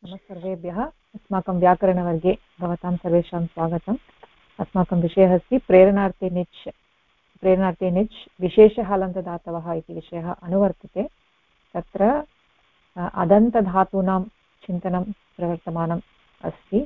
नमः सर्वेभ्यः। अस्माकं व्याकरणवर्गे भवतां सर्वेषां स्वागतम्। अस्माकं विषयः अस्ति प्रेरणार्थे निच् विशेषहलन्तधातवः इति विषयः अनुवर्तते। तत्र अदन्तधातूनां चिन्तनं प्रवर्तमानम् अस्ति।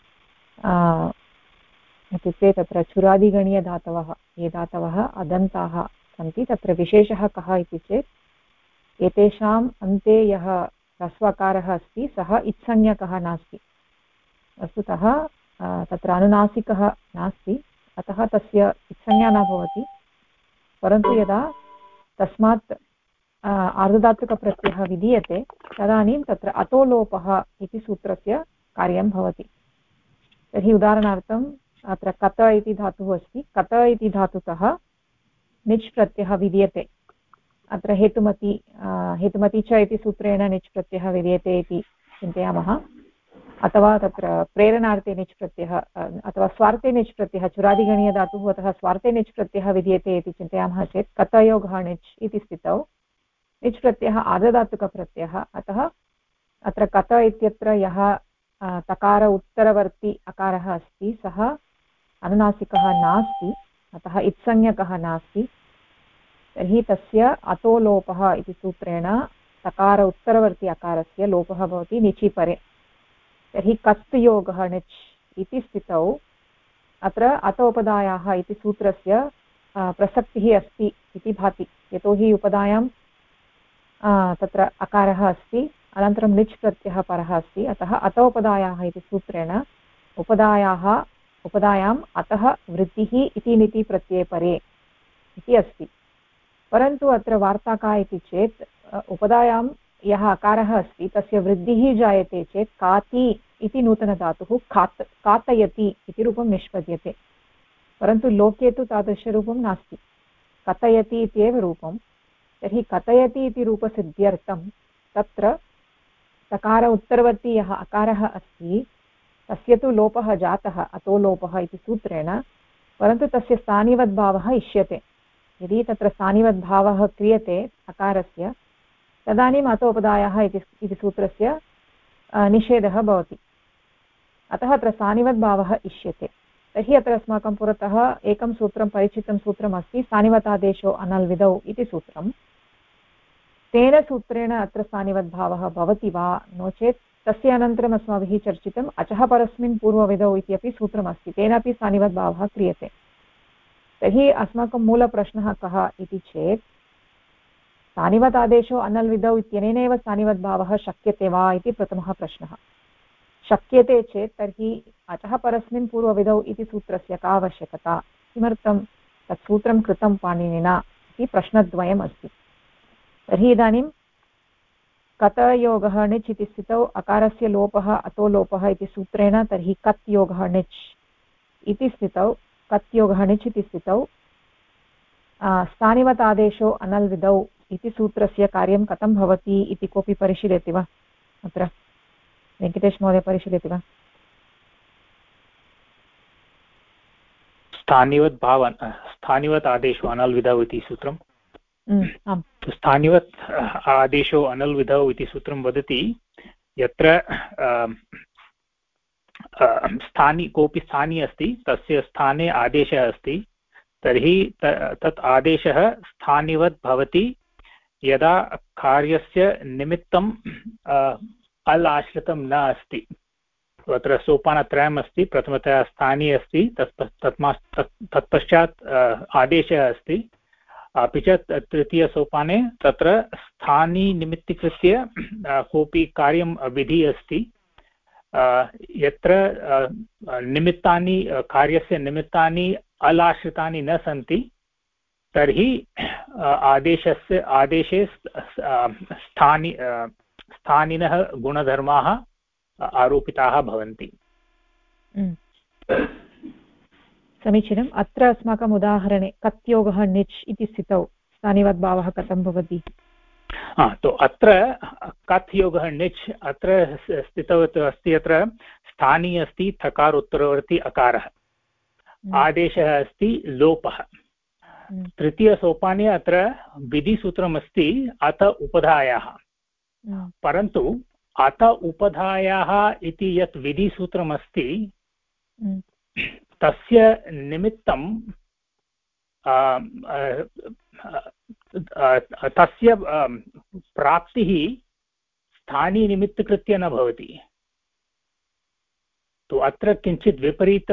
इत्युक्ते तत्र चुरादिगणीयधातवः ये धातवः अदन्ताः सन्ति तत्र विशेषः कः इति चेत् एतेषाम् अन्ते यः ह्रस्वकारः अस्ति सः इत्संज्ञकः नास्ति। वस्तुतः तत्र अनुनासिकः नास्ति, अतः तस्य इत्संज्ञा न भवति। परन्तु यदा तस्मात् आर्धधातुकप्रत्ययः विधीयते तदानीं तत्र अतोलोपः इति सूत्रस्य कार्यं भवति। तर्हि उदाहरणार्थम् अत्र कत इति धातुः अस्ति। कत इति धातुतः निच् प्रत्ययः विधीयते। अत्र हेतुमति च इति सूत्रेण निच् प्रत्ययः विधीयते इति चिन्तयामः। अथवा तत्र प्रेरणार्थे निच् प्रत्ययः अथवा स्वार्थे निच् प्रत्ययः चुरादिगणीयधातुः अतः स्वार्थे निच् प्रत्ययः विधीयते इति चिन्तयामः चेत् कतयोगः निच् इति स्थितौ निच् प्रत्ययः आर्धधातुकप्रत्ययः। अतः अत्र कत इत्यत्र यः तकार उत्तरवर्ती अकारः अस्ति सः अनुनासिकः नास्ति, अतः इत्संज्ञकः नास्ति। तर्हि तस्य अतोलोपः इति सूत्रेण तकार उत्तरवर्ती अकारस्य लोपः भवति निचि परे। तर्हि कत् योगः निच् इति स्थितौ अत्र अतोपदायाः इति सूत्रस्य प्रसक्तिः अस्ति इति भाति। यतोहि उपदायां तत्र अकारः अस्ति, अनन्तरं निच् प्रत्ययः परः अस्ति, अतः अतोपदायाः इति सूत्रेण उपदायाम् अतः वृद्धिः इति निति प्रत्यये परे इति अस्ति। परन्तु अत्र वार्ता का इति चेत् उपदायां यः अकारः अस्ति तस्य वृद्धिः जायते चेत् काति इति नूतनधातुः कातयति इति रूपं निष्पद्यते। परन्तु लोके तु तादृशरूपं नास्ति, कथयति इत्येव रूपं। तर्हि कथयति इति रूपसिद्ध्यर्थं तत्र तकार उत्तरवर्ती यः अकारः अस्ति तस्य तु लोपः जातः अतोलोपः इति सूत्रेण, परन्तु तस्य स्थानिवद्भावः इष्यते। यदि तत्र स्थानिवद्भावः क्रियते अकारस्य तदानीम् अतोपदायाः इति सूत्रस्य निषेधः भवति। अतः अत्र स्थानिवद्भावः इष्यते। तर्हि अत्र अस्माकं पुरतः एकं सूत्रं परिचितं सूत्रम् अस्ति, स्थानिवतादेशो अनल्विदौ इति सूत्रं। तेन सूत्रेण अत्र स्थानिवद्भावः भवति वा नो चेत् तस्य अनन्तरम् अस्माभिः चर्चितम् अचः परस्मिन् पूर्वविधौ इत्यपि सूत्रमस्ति, तेनापि स्थानिवद्भावः क्रियते। तर्हि अस्माकं मूलप्रश्नः कः इति चेत् स्थानिवतादेशो अनल्विदौ इत्यनेनैव स्थानिवद्भावः शक्यते वा इति प्रथमः प्रश्नः। शक्यते चेत् तर्हि अचः परस्मिन् पूर्वविधौ इति सूत्रस्य का आवश्यकता, किमर्थं तत् सूत्रं कृतं पाणिनिना इति प्रश्नद्वयम् अस्ति। तर्हि इदानीं कतयोगः निच् इति स्थितौ अकारस्य लोपः अतोलोपः इति सूत्रेण तर्हि कत् योगः निच् इति स्थितौ कत्योगः निच् इति स्थितौ स्थानिवतादेशो अनल्विदौ इति सूत्रस्य कार्यं कथं भवति इति कोऽपि परिशीलयति वा? अत्र वेङ्कटेश महोदय परिशीलयति वा? स्थानिवत् आदेशो अनल्विदौ इति सूत्रं स्थानिवत् आदेशो अनल्विदौ इति सूत्रं वदति यत्र कोऽपि स्थानी अस्ति तस्य स्थाने आदेशः अस्ति, तर्हि तत् आदेशः स्थानिवत् भवति यदा कार्यस्य निमित्तं अल् आश्रितं न अस्ति। तत्र सोपानत्रयम् अस्ति, प्रथमतया स्थानी अस्ति, तत्पश्चात् आदेशः अस्ति, अपि च तृतीयसोपाने तत्र स्थानी निमित्तीकृत्य कोऽपि कार्यं विधि अस्ति। यत्र निमित्तानि कार्यस्य निमित्तानि अलाश्रितानि न सन्ति तर्हि आदेशे स्थानिनः गुणधर्माः आरोपिताः भवन्ति। समीचीनम्। अत्र अस्माकम् उदाहरणे कत्योगः निच् इति स्थितौ स्थानिवद्भावः कथं भवति? तो अत्र कत् योगः निच् अत्र स्थितौ अस्ति, अत्र स्थानी अस्ति थकार उत्तरवर्ती अकारः, आदेशः अस्ति लोपः। तृतीयसोपाने अत्र विधिसूत्रमस्ति अत उपधायाः, परन्तु अत उपधायाः इति यत् विधिसूत्रमस्ति तस्य निमित्तं तस्य प्राप्तिः स्थानीनिमित्तकृत्य न भवति। तो अत्र किञ्चित् विपरीत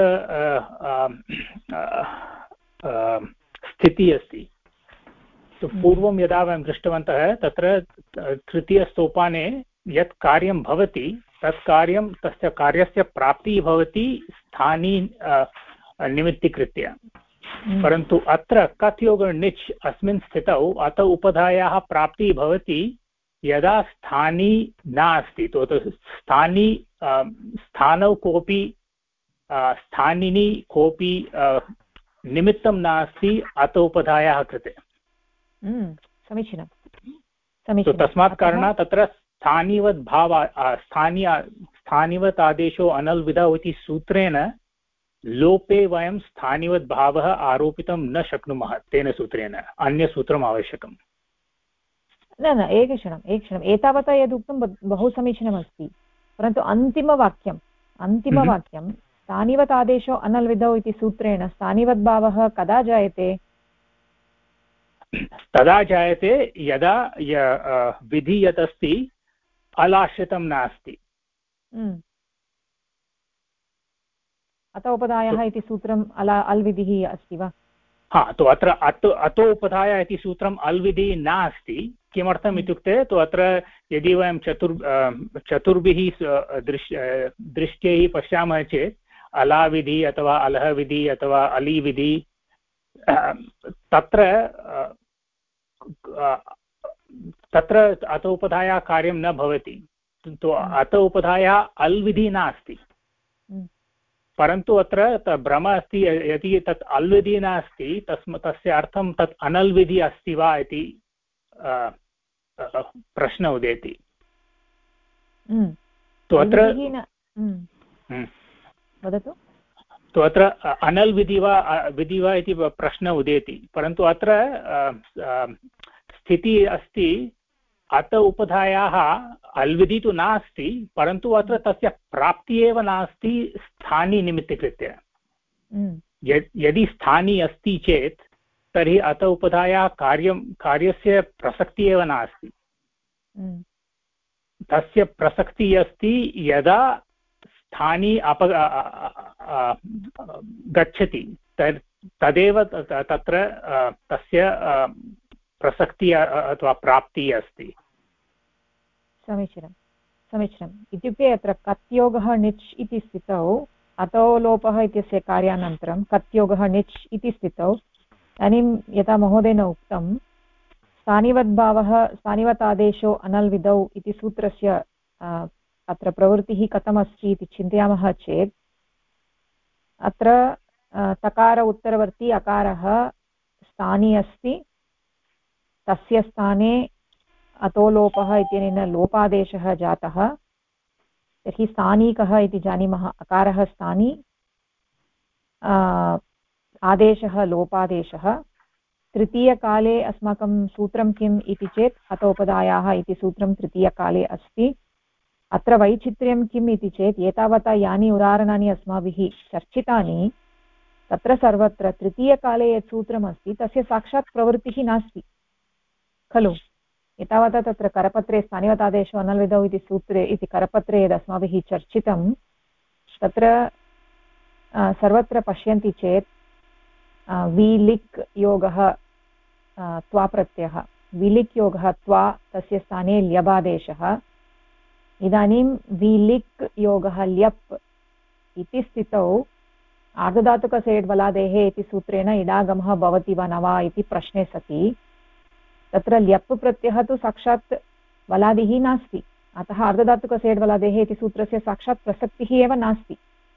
स्थितिः अस्ति। तो पूर्वं यदा वयं दृष्टवन्तः तत्र तृतीयसोपाने यत् कार्यं भवति तत् कार्यं तस्य कार्यस्य प्राप्तिः भवति स्थानी निमित्तीकृत्य। परन्तु अत्र कत् योग णिच् अस्मिन् स्थितौ अत उपधायाः प्राप्तिः भवति यदा स्थानी नास्ति। तो स्थानी स्थानौ कोऽपि स्थानिनि कोऽपि निमित्तं नास्ति अत उपधायाः कृते। समीचीनं समीचीनं। तस्मात् कारणात् तत्र स्थानिवत् भाव स्थानिवत् आदेशो अनल्विधौ इति सूत्रेण लोपे वयं स्थानिवत् भावः आरोपितं न शक्नुमः। तेन सूत्रेण अन्यसूत्रम् आवश्यकम्। न न एकक्षणम् एतावता यदुक्तं बहु समीचीनमस्ति, परन्तु अन्तिमवाक्यं स्थानिवत् आदेशो अनल्विधौ इति सूत्रेण स्थानिवद्भावः कदा जायते? तदा जायते यदा विधि यत् अस्ति अलाश्रितं नास्ति। अत उपधायः इति सूत्रम् अल्विधिः अस्ति वा? हा, तो अत्र अतो उपधाय इति सूत्रम् अल्विधिः नास्ति। किमर्थम् इत्युक्ते तो अत्र यदि वयं चतुर्भिः दृष्ट्यैः पश्यामः चेत् अलाविधि अथवा अलह विधि अथवा अलीविधि तत्र अत उपधाया कार्यं न भवति। तो अत उपधाया अल्विधि नास्ति। परन्तु अत्र भ्रमः अस्ति, यदि तत् अल्विधि नास्ति तस्य अर्थं तत् अनल्विधि अस्ति वा इति प्रश्न उदेति। तो अत्र वदतु। तो अत्र अनल्विधि वा इति प्रश्न उदेति। परन्तु अत्र स्थितिः अस्ति अत उपधायाः अल्विधि तु नास्ति, परन्तु अत्र तस्य प्राप्तिः एव नास्ति स्थानी निमित्तीकृत्य। यदि स्थानी अस्ति चेत् तर्हि अत उपधायाः कार्यस्य प्रसक्तिः एव नास्ति। तस्य प्रसक्तिः अस्ति यदा स्थानी गच्छति तदेव तत्र तस्य प्रसक्तिः अथवा प्राप्तिः अस्ति। समीचीनम्। इत्युक्ते अत्र कत्योगः णिच् इति स्थितौ अतो लोपः इत्यस्य कार्यानन्तरं कत्योगः णिच् इति स्थितौ इदानीं यथा महोदयेन उक्तं स्थानिवद्भावः स्थानिवत् आदेशो अनल्विधौ इति सूत्रस्य अत्र प्रवृत्तिः कथमस्ति इति चिन्तयामः चेत् अत्र तकार उत्तरवर्ती अकारः स्थानी अस्ति, तस्य स्थाने अतो लोपः इत्यनेन लोपादेशः जातः। तर्हि स्थानीकः इति जानीमः, अकारः स्थानी, आदेशः लोपादेशः। तृतीयकाले अस्माकं सूत्रं किम् इति चेत् अतोपदायाः इति सूत्रं तृतीयकाले अस्ति। अत्र वैचित्र्यं किम् इति चेत् एतावता यानि उदाहरणानि अस्माभिः चर्चितानि तत्र सर्वत्र तृतीयकाले यत् सूत्रमस्ति तस्य साक्षात् प्रवृत्तिः नास्ति खलु। एतावता तत्र करपत्रे स्थानिवतादेशो अनल्विधौ इति सूत्रे इति करपत्रे यद् अस्माभिः चर्चितं तत्र सर्वत्र पश्यन्ति चेत् विलिक् योगः त्वा प्रत्ययः, विलिक् योगः त्वा, तस्य स्थाने ल्यबादेशः। इदानीं विलिक् योगः ल्यप् इति स्थितौ आर्धधातुकसेड्वलादेः इति सूत्रेण इडागमः भवति वा न वा इति प्रश्ने सति तत्र ल्यप् प्रत्ययः तु साक्षात् वलादिः नास्ति, अतः आर्धधातुकसेड्वलादेः इति सूत्रस्य साक्षात् प्रसक्तिः एव नास्ति।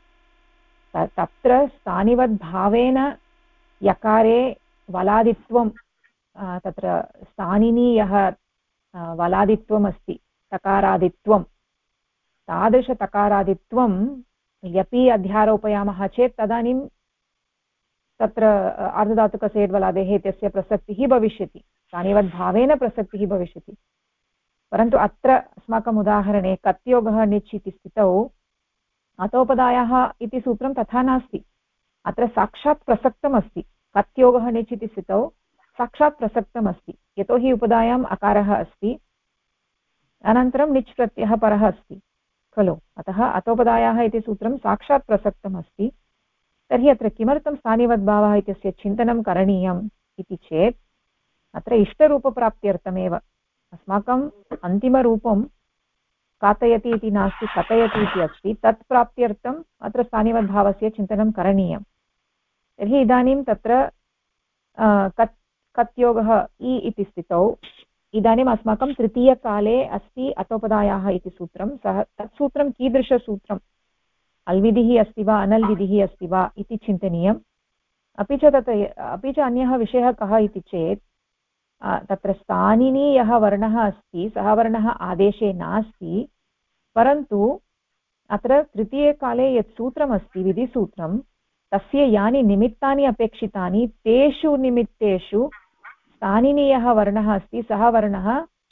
तत्र स्थानिवद्भावेन यकारे वलादित्वं तत्र स्थानिनी यः वलादित्वम् अस्ति तकारादित्वं, तादृशतकारादित्वं ल्यपि अध्यारोपयामः चेत् तदानीं तत्र आर्धधातुकसेड्वलादेः इत्यस्य प्रसक्तिः भविष्यति, स्थानिवद्भावेन प्रसक्तिः भविष्यति। परन्तु अत्र अस्माकम् उदाहरणे कत्योगः निच् इति स्थितौ अतोपदायः इति सूत्रं तथा नास्ति। अत्र साक्षात् प्रसक्तमस्ति। कत्योगः निच् इति स्थितौ साक्षात् प्रसक्तमस्ति, यतोहि उपदायाम् अकारः अस्ति, अनन्तरं निच् प्रत्ययः परः अस्ति खलु। अतः अतोपदायाः इति सूत्रं साक्षात् प्रसक्तमस्ति। तर्हि अत्र किमर्थं स्थानिवद्भावः इत्यस्य चिन्तनं करणीयम् इति चेत् अत्र इष्टरूपप्राप्त्यर्थमेव। अस्माकम् अन्तिमरूपं कातयति इति नास्ति, कथयति इति अस्ति, तत् प्राप्त्यर्थम् अत्र स्थानिवद्भावस्य चिन्तनं करणीयं। तर्हि इदानीं तत्र कत्योगः इ इति स्थितौ इदानीम् अस्माकं तृतीयकाले अस्ति अतोपदायाः इति सूत्रं। सः तत् सूत्रं कीदृशसूत्रम्, अल्विधिः अस्ति वा अनल्विधिः अस्ति वा इति चिन्तनीयम्। अपि च अन्यः विषयः कः इति चेत् तत्र स्थानिनी यः वर्णः अस्ति सः वर्णः आदेशे नास्ति, परन्तु अत्र तृतीयकाले यत् सूत्रमस्ति विधिसूत्रं तस्य यानि निमित्तानि अपेक्षितानि तेषु निमित्तेषु स्थानिनी यः वर्णः अस्ति सः वर्णः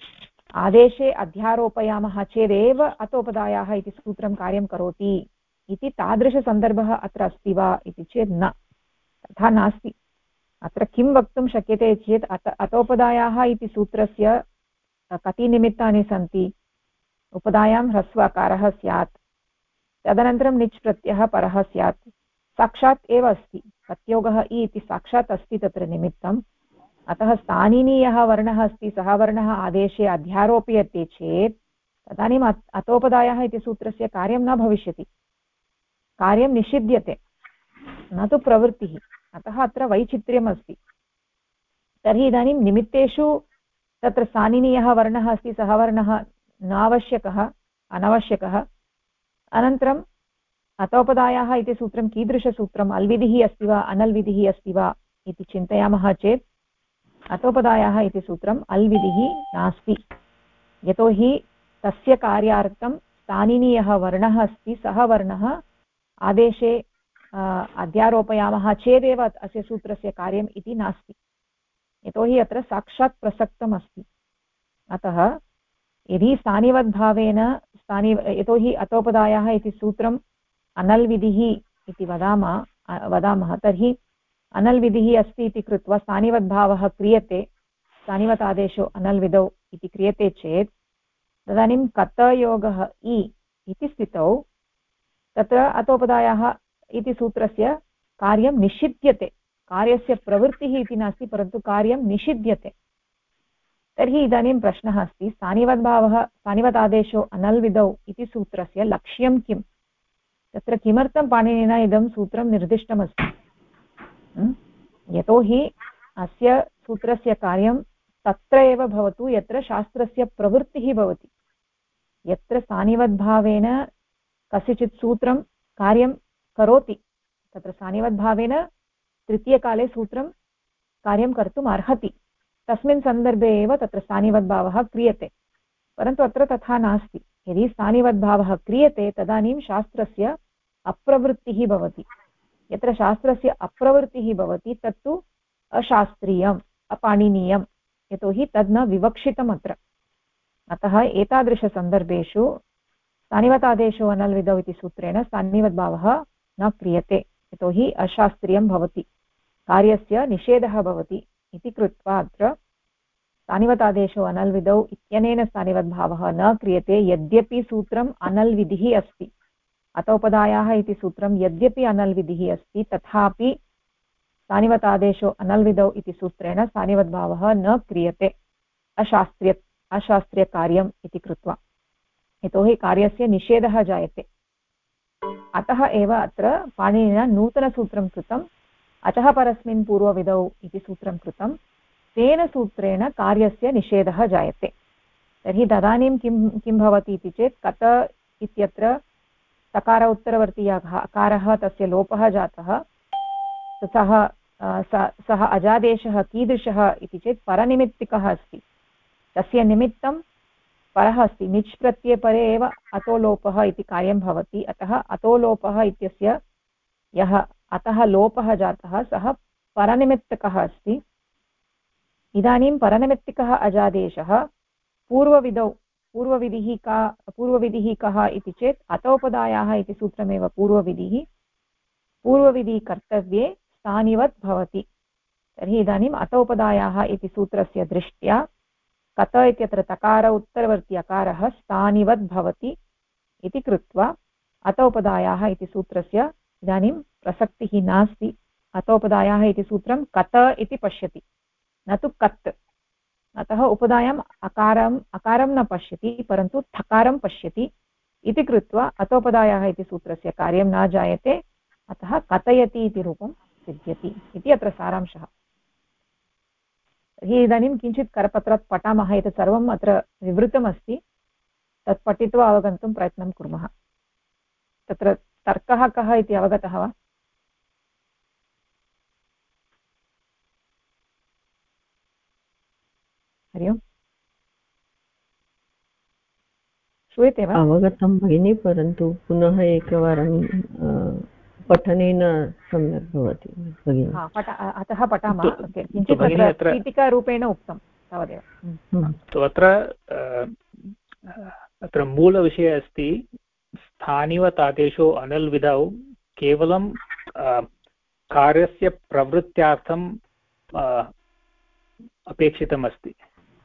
आदेशे अध्यारोपयामः चेदेव अतोपदायाः इति सूत्रं कार्यं करोति इति तादृशसन्दर्भः अत्र अस्ति वा इति चेत् न, तथा नास्ति। अत्र किं वक्तुं शक्यते चेत् अतोपदायाः इति सूत्रस्य कति निमित्तानि सन्ति। उपदायां ह्रस्वकारः स्यात्, तदनन्तरं निच् प्रत्ययः परः स्यात्, साक्षात् एव अस्ति। कत्योगः इ इति साक्षात् अस्ति तत्र निमित्तम्। अतः स्थानिनी यः वर्णः अस्ति सः वर्णः आदेशे अध्यारोप्यते चेत् तदानीम् अतोपदायः इति सूत्रस्य कार्यं न भविष्यति, कार्यं निषिध्यते, न तु प्रवृत्तिः। अतः अत्र वैचित्र्यम् अस्ति। तर्हि इदानीं निमित्तेषु तत्र स्थानिनी यः वर्णः अस्ति सः वर्णः नावश्यकः, अनवश्यकः। अनन्तरम् अतोपदायाः इति सूत्रं कीदृशसूत्रम्, अल्विधिः अस्ति वा अनल्विधिः अस्ति वा इति चिन्तयामः चेत् अतोपदायाः इति सूत्रम् अल्विधिः नास्ति, यतोहि तस्य कार्यार्थं स्थानिनी यः वर्णः अस्ति सः वर्णः आदेशे अध्यारोपयामः चेदेव अस्य सूत्रस्य कार्यम् इति नास्ति, यतोहि अत्र साक्षात् प्रसक्तम् अस्ति। अतः यदि स्थानिवद्भावेन यतोहि अतोपदायाः इति सूत्रम् अनल्विधिः इति वदामः, तर्हि अनल्विधिः अस्ति इति कृत्वा स्थानिवद्भावः क्रियते, स्थानिवतादेशो अनल्विधौ इति क्रियते चेत् तदानीं कतयोगः इ इति स्थितौ तत्र अतोपदायाः इति सूत्रस्य कार्यं निषिध्यते। कार्यस्य प्रवृत्तिः इति नास्ति, परन्तु कार्यं निषिध्यते। तर्हि इदानीं प्रश्नः अस्ति, स्थानिवतादेशो अनल्विधौ इति सूत्रस्य लक्ष्यं किम्, तत्र किमर्थं पाणिनिना इदं सूत्रं निर्दिष्टमस्ति। यतोहि अस्य सूत्रस्य कार्यं तत्र एव भवतु यत्र शास्त्रस्य प्रवृत्तिः भवति। यत्र स्थानिवद्भावेन कस्यचित् सूत्रं कार्यं करोति तत्र स्थानिवद्भावेन तृतीयकाले सूत्रं कार्यं कर्तुम् अर्हति, तस्मिन् सन्दर्भे एव तत्र स्थानिवद्भावः क्रियते। परन्तु अत्र तथा नास्ति। यदि स्थानिवद्भावः क्रियते तदानीं शास्त्रस्य अप्रवृत्तिः भवति। यत्र शास्त्रस्य अप्रवृत्तिः भवति तत्तु अशास्त्रीयम्, अपाणिनीयं, यतोहि तद् न विवक्षितम् अत्र। अतः एतादृशसन्दर्भेषु स्थानिवतादेशो अनल्विधौ इति सूत्रेण स्थानिवद्भावः न क्रियते, यतोहि अशास्त्रीयं भवति, कार्यस्य निषेधः भवति इति कृत्वा अत्र स्थानिवतादेशो अनल्विधौ इत्यनेन स्थानिवद्भावः न क्रियते। यद्यपि सूत्रम् अनल्विधिः अस्ति, अतोपदायाः इति सूत्रं यद्यपि अनल्विधिः अस्ति, तथापि स्थानिवतादेशो अनल्विधौ इति सूत्रेण स्थानिवद्भावः न क्रियते अशास्त्रीयकार्यम् इति कृत्वा, यतोहि कार्यस्य निषेधः जायते। अतः एव अत्र पाणिनिना नूतनसूत्रं कृतम्, अतः परस्मिन् पूर्वविधौ इति सूत्रं कृतं, तेन सूत्रेण कार्यस्य निषेधः जायते। तर्हि तदानीं किं भवति इति चेत् कत इत्यत्र तकार उत्तरवर्तीयः अकारः तस्य लोपः जातः, सः अजादेशः कीदृशः इति चेत् परनिमित्तिकः अस्ति, तस्य निमित्तं परः अस्ति। निच् प्रत्यये परे एव अतोलोपः इति कार्यं भवति। अतः अतोलोपः इत्यस्य यः अतः लोपः जातः सः परनिमित्तकः अस्ति। इदानीं परनिमित्तिकः अजादेशः पूर्वविधौ पूर्वविधिः कः इति चेत् अतोपदायाः इति सूत्रमेव पूर्वविधिः। पूर्वविधिः कर्तव्ये स्थानिवत् भवति। तर्हि इदानीम् अतोपदायाः इति सूत्रस्य दृष्ट्या कत इत्यत्र तकार उत्तरवर्ती अकारः स्थानिवत् भवति इति कृत्वा अतोपदायाः इति सूत्रस्य इदानीं प्रसक्तिः नास्ति। अतोपदायाः इति सूत्रं कत इति पश्यति, न तु कत्। अतः उपदायाम् अकारं न पश्यति, परन्तु थकारं पश्यति इति कृत्वा अतोपदायाः इति सूत्रस्य कार्यं न जायते। अतः कथयति इति रूपं सिद्ध्यति इति अत्र सारांशः। तर्हि इदानीं किञ्चित् करपत्रात् पठामः। एतत् सर्वम् अत्र विवृतमस्ति, तत् पठित्वा अवगन्तुं प्रयत्नं कुर्मः। तत्र तर्कः कः इति अवगतः वा? हरि ओम्, श्रूयते वा? अवगतं भगिनी, परन्तु पुनः एकवारं पठनेन सम्यक् भवति भगिनी। अतः पठामः। किञ्चित् पीठिकारूपेण उक्तं तावदेव। अत्र मूलविषयः अस्ति स्थानिवत् आदेशो अनल् विधौ केवलं कार्यस्य प्रवृत्त्यार्थं अपेक्षितमस्ति,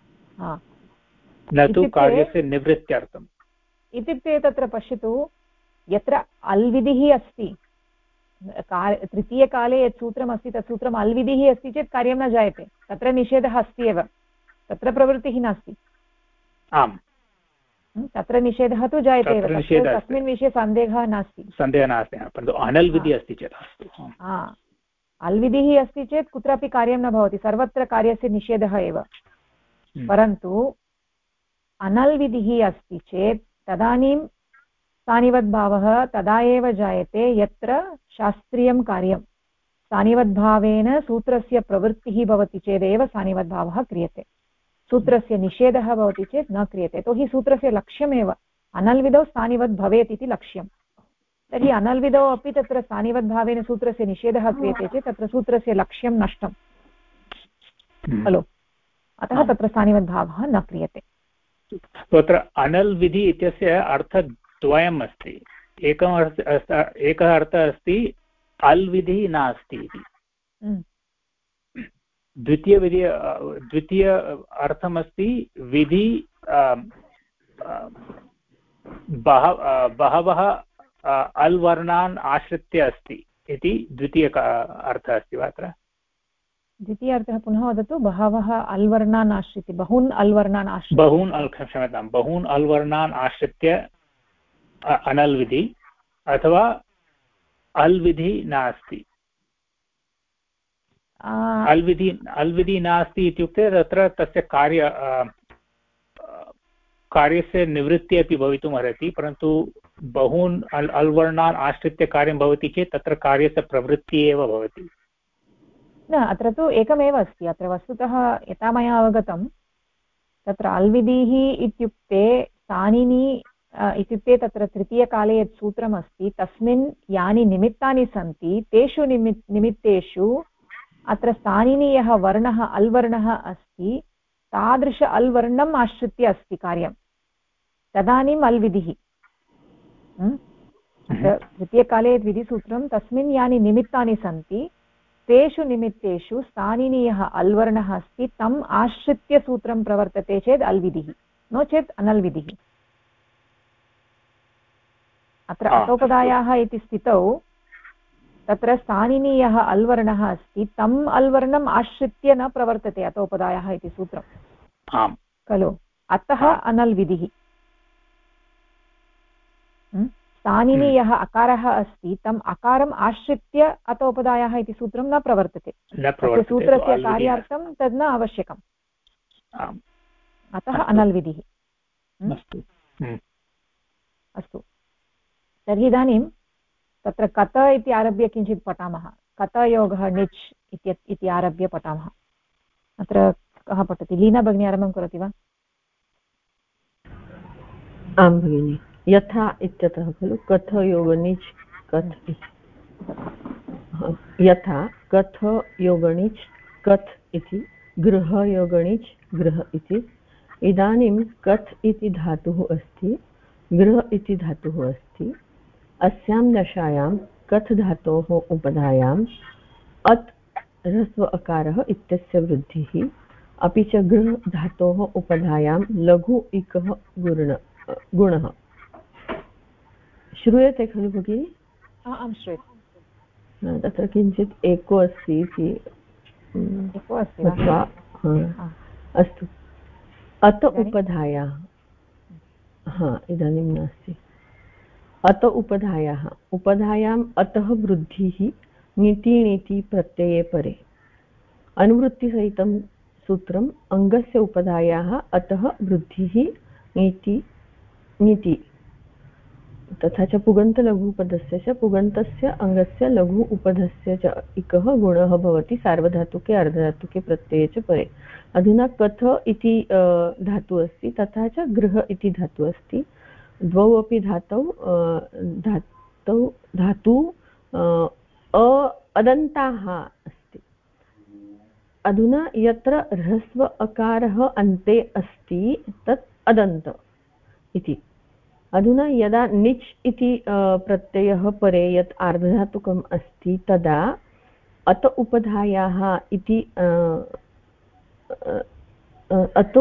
न तु कार्यस्य निवृत्त्यर्थम्। इत्युक्ते तत्र पश्यतु, यत्र अल्विधिः अस्ति, तृतीयकाले यत् सूत्रमस्ति तत् सूत्रम् अल्विधिः अस्ति चेत् कार्यं न जायते, तत्र निषेधः अस्ति एव, तत्र प्रवृत्तिः नास्ति। आम्, तत्र निषेधः तु जायते एव, तस्मिन् विषये सन्देहः नास्ति। परन्तु अनल् विधिः अस्ति चेत् अस्तु। अल्विधिः अस्ति चेत् कुत्रापि कार्यं न भवति, सर्वत्र कार्यस्य निषेधः एव। परन्तु अनल् विधिः अस्ति चेत् तदानीं स्थानिवद्भावः तदा एव जायते यत्र शास्त्रीयं कार्यं। स्थानिवद्भावेन सूत्रस्य प्रवृत्तिः भवति चेदेव स्थानिवद्भावः क्रियते, सूत्रस्य निषेधः भवति चेत् न क्रियते। यतोहि सूत्रस्य लक्ष्यमेव अनल्विधौ स्थानिवद् भवेत् इति लक्ष्यं। तर्हि अनल्विधौ अपि तत्र स्थानिवद्भावेन सूत्रस्य निषेधः क्रियते चेत् तत्र सूत्रस्य लक्ष्यं नष्टं खलु। अतः तत्र स्थानिवद्भावः न क्रियते। तत्र अनल् विधि इत्यस्य अर्थद्वयम् अस्ति। एकः अर्थः अस्ति अल् विधिः नास्ति इति। द्वितीय अर्थमस्ति विधि बहवः अल् वर्णान् आश्रित्य अस्ति इति द्वितीय अर्थः अस्ति वा अत्र? द्वितीय अर्थः पुनः वदतु। बहवः अल् वर्णान् आश्रित्य, बहून् अल् वर्णान् आश्रित्य, क्षम्यतां, बहून् अल् वर्णान् आश्रित्य अनल् विधि, अथवा अल् विधि नास्ति। अल् विधि नास्ति इत्युक्ते तत्र तस्य कार्यस्य निवृत्तिः अपि भवितुम् अर्हति, परन्तु बहून् अल् वर्णान् आश्रित्य कार्यं भवति चेत् तत्र कार्यस्य प्रवृत्तिः एव भवति। न, अत्र तु एकमेव अस्ति। अत्र वस्तुतः यथा मया अवगतं, तत्र अल्विधिः इत्युक्ते स्थानिनी इत्युक्ते तत्र तृतीयकाले यत् सूत्रमस्ति तस्मिन् यानि निमित्तानि सन्ति तेषु निमित्तेषु अत्र स्थानिनी यः वर्णः अल् वर्णः अस्ति तादृश अल् वर्णम् आश्रित्य अस्ति कार्यं, तदानीम् अल् विधिः। तृतीयकाले यद् विधिसूत्रं तस्मिन् यानि निमित्तानि सन्ति तेषु निमित्तेषु स्थानिनी यः अल् वर्णः अस्ति तम् आश्रित्य सूत्रं प्रवर्तते चेत् अल् विधिः, नो चेत् अनल् विधिः। अत्र अतोपदायाः इति स्थितौ तत्र स्थानिनी यः अल् वर्णः अस्ति तम् अल् वर्णम् आश्रित्य न प्रवर्तते अतोपदायाः इति सूत्रं खलु। अतः अनल् विधिः। स्थानिनी यः अकारः अस्ति तम् अकारम् आश्रित्य अतोपदायाः इति सूत्रं न प्रवर्तते, सूत्रस्य कार्यार्थं तद् न आवश्यकम्। अतः अनल् विधिः। अस्तु, तर्हि इदानीं तत्र कत इति आरभ्य किञ्चित् पठामः। कतयोगः निच् इति आरभ्य पठामः। अत्र कः पठति? लीना भगिनी आरम्भं करोति वा? आं भगिनि। यथा इत्यतः खलु कथयोगनिच् कथ्। यथा कथयोगनिच् कथ् इति, गृहयोगनिच् गृह इति, इदानीं कथ् इति धातुः अस्ति, गृह इति धातुः अस्ति। अस्यां दशायां कथ् धातोः उपधायाम् अत् ह्रस्व अकारः इत्यस्य वृद्धिः, अपि च गृह धातोः उपधायां लघु इकः गुणः। श्रूयते खलु भगिनि? आं श्रूयते। तत्र किञ्चित् एको अस्ति इति मत्वा अस्तु। अत उपधायाः, इदानीं नास्ति। अत उपधायाः, उपधायाम् अतः वृद्धिः ङिति णिति प्रत्यये परे। अनुवृत्तिसहितं सूत्रम् अङ्गस्य उपधायाः अतः वृद्धिः ङिति ङिति, तथा च पुगन्तलघुपदस्य च पुगन्तस्य अङ्गस्य लघु उपधस्य च इकः गुणः भवति सार्वधातुके अर्धधातुके प्रत्यये च परे। अधुना कथ इति धातुः अस्ति, तथा च गृह इति धातुः अस्ति। द्वौ अपि धातु अदन्ताः अस्ति। अधुना यत्र ह्रस्व अकारः अन्ते अस्ति तत् अदन्त इति। अधुना यदा निच् इति प्रत्ययः परे यत् आर्धधातुकम् अस्ति तदा अत उपधायाः इति अतो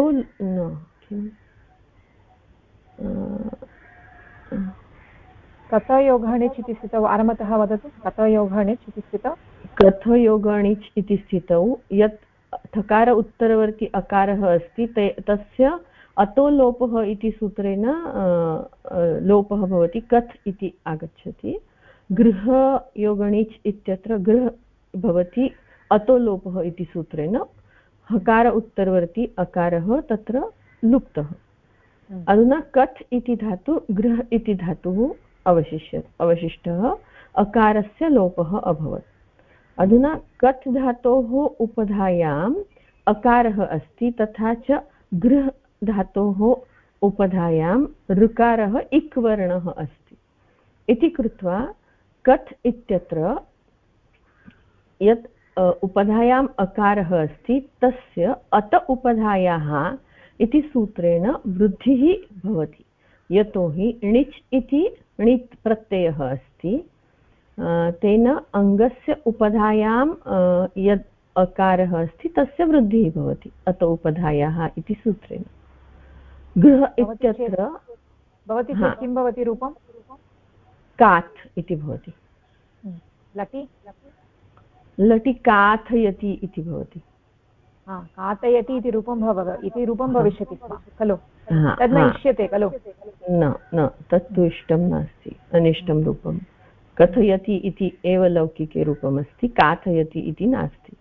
कथयोगणिच् इति स्थितौ आरम्भतः वदतु। कथयोगणिच् इति स्थितौ, कथयोगणिच् इति स्थितौ यत् ठकार उत्तरवर्ती अकारः अस्ति तस्य अतो लोपः इति सूत्रेण लोपः भवति, कथ् इति आगच्छति। गृहयोगणिच् इत्यत्र गृह भवति अतो लोपः इति सूत्रेण, हकार उत्तरवर्ती अकारः तत्र लुप्तः। अधुना कथ् इति धातु गृह इति धातुः अवशिष्टः, अकारस्य लोपः अभवत्। अधुना कथ् धातोः उपधायाम् अकारः अस्ति, तथा च गृह धातोः उपधायां ऋकारः इक् वर्णः अस्ति इति कृत्वा कथ् इत्यत्र यत् उपधायाम् अकारः अस्ति तस्य अत उपधायाः इति सूत्रेण वृद्धिः भवति, यतोहि णिच् इति णित् प्रत्ययः अस्ति। तेन अङ्गस्य उपधायां यत् अकारः अस्ति तस्य वृद्धिः भवति अत उपधायाः इति सूत्रेण। गृह इत्यत्र भवति चेत् किं भवति रूपं? काथ् इति भवति। लटि लटि काथयति इति भवति। काथयति इति रूपं भविष्यति स्म खलु? तद् न इष्यते खलु? न, तत्तु इष्टं नास्ति, अनिष्टं रूपं। कथयति इति एव लौकिके रूपमस्ति, काथयति इति नास्ति।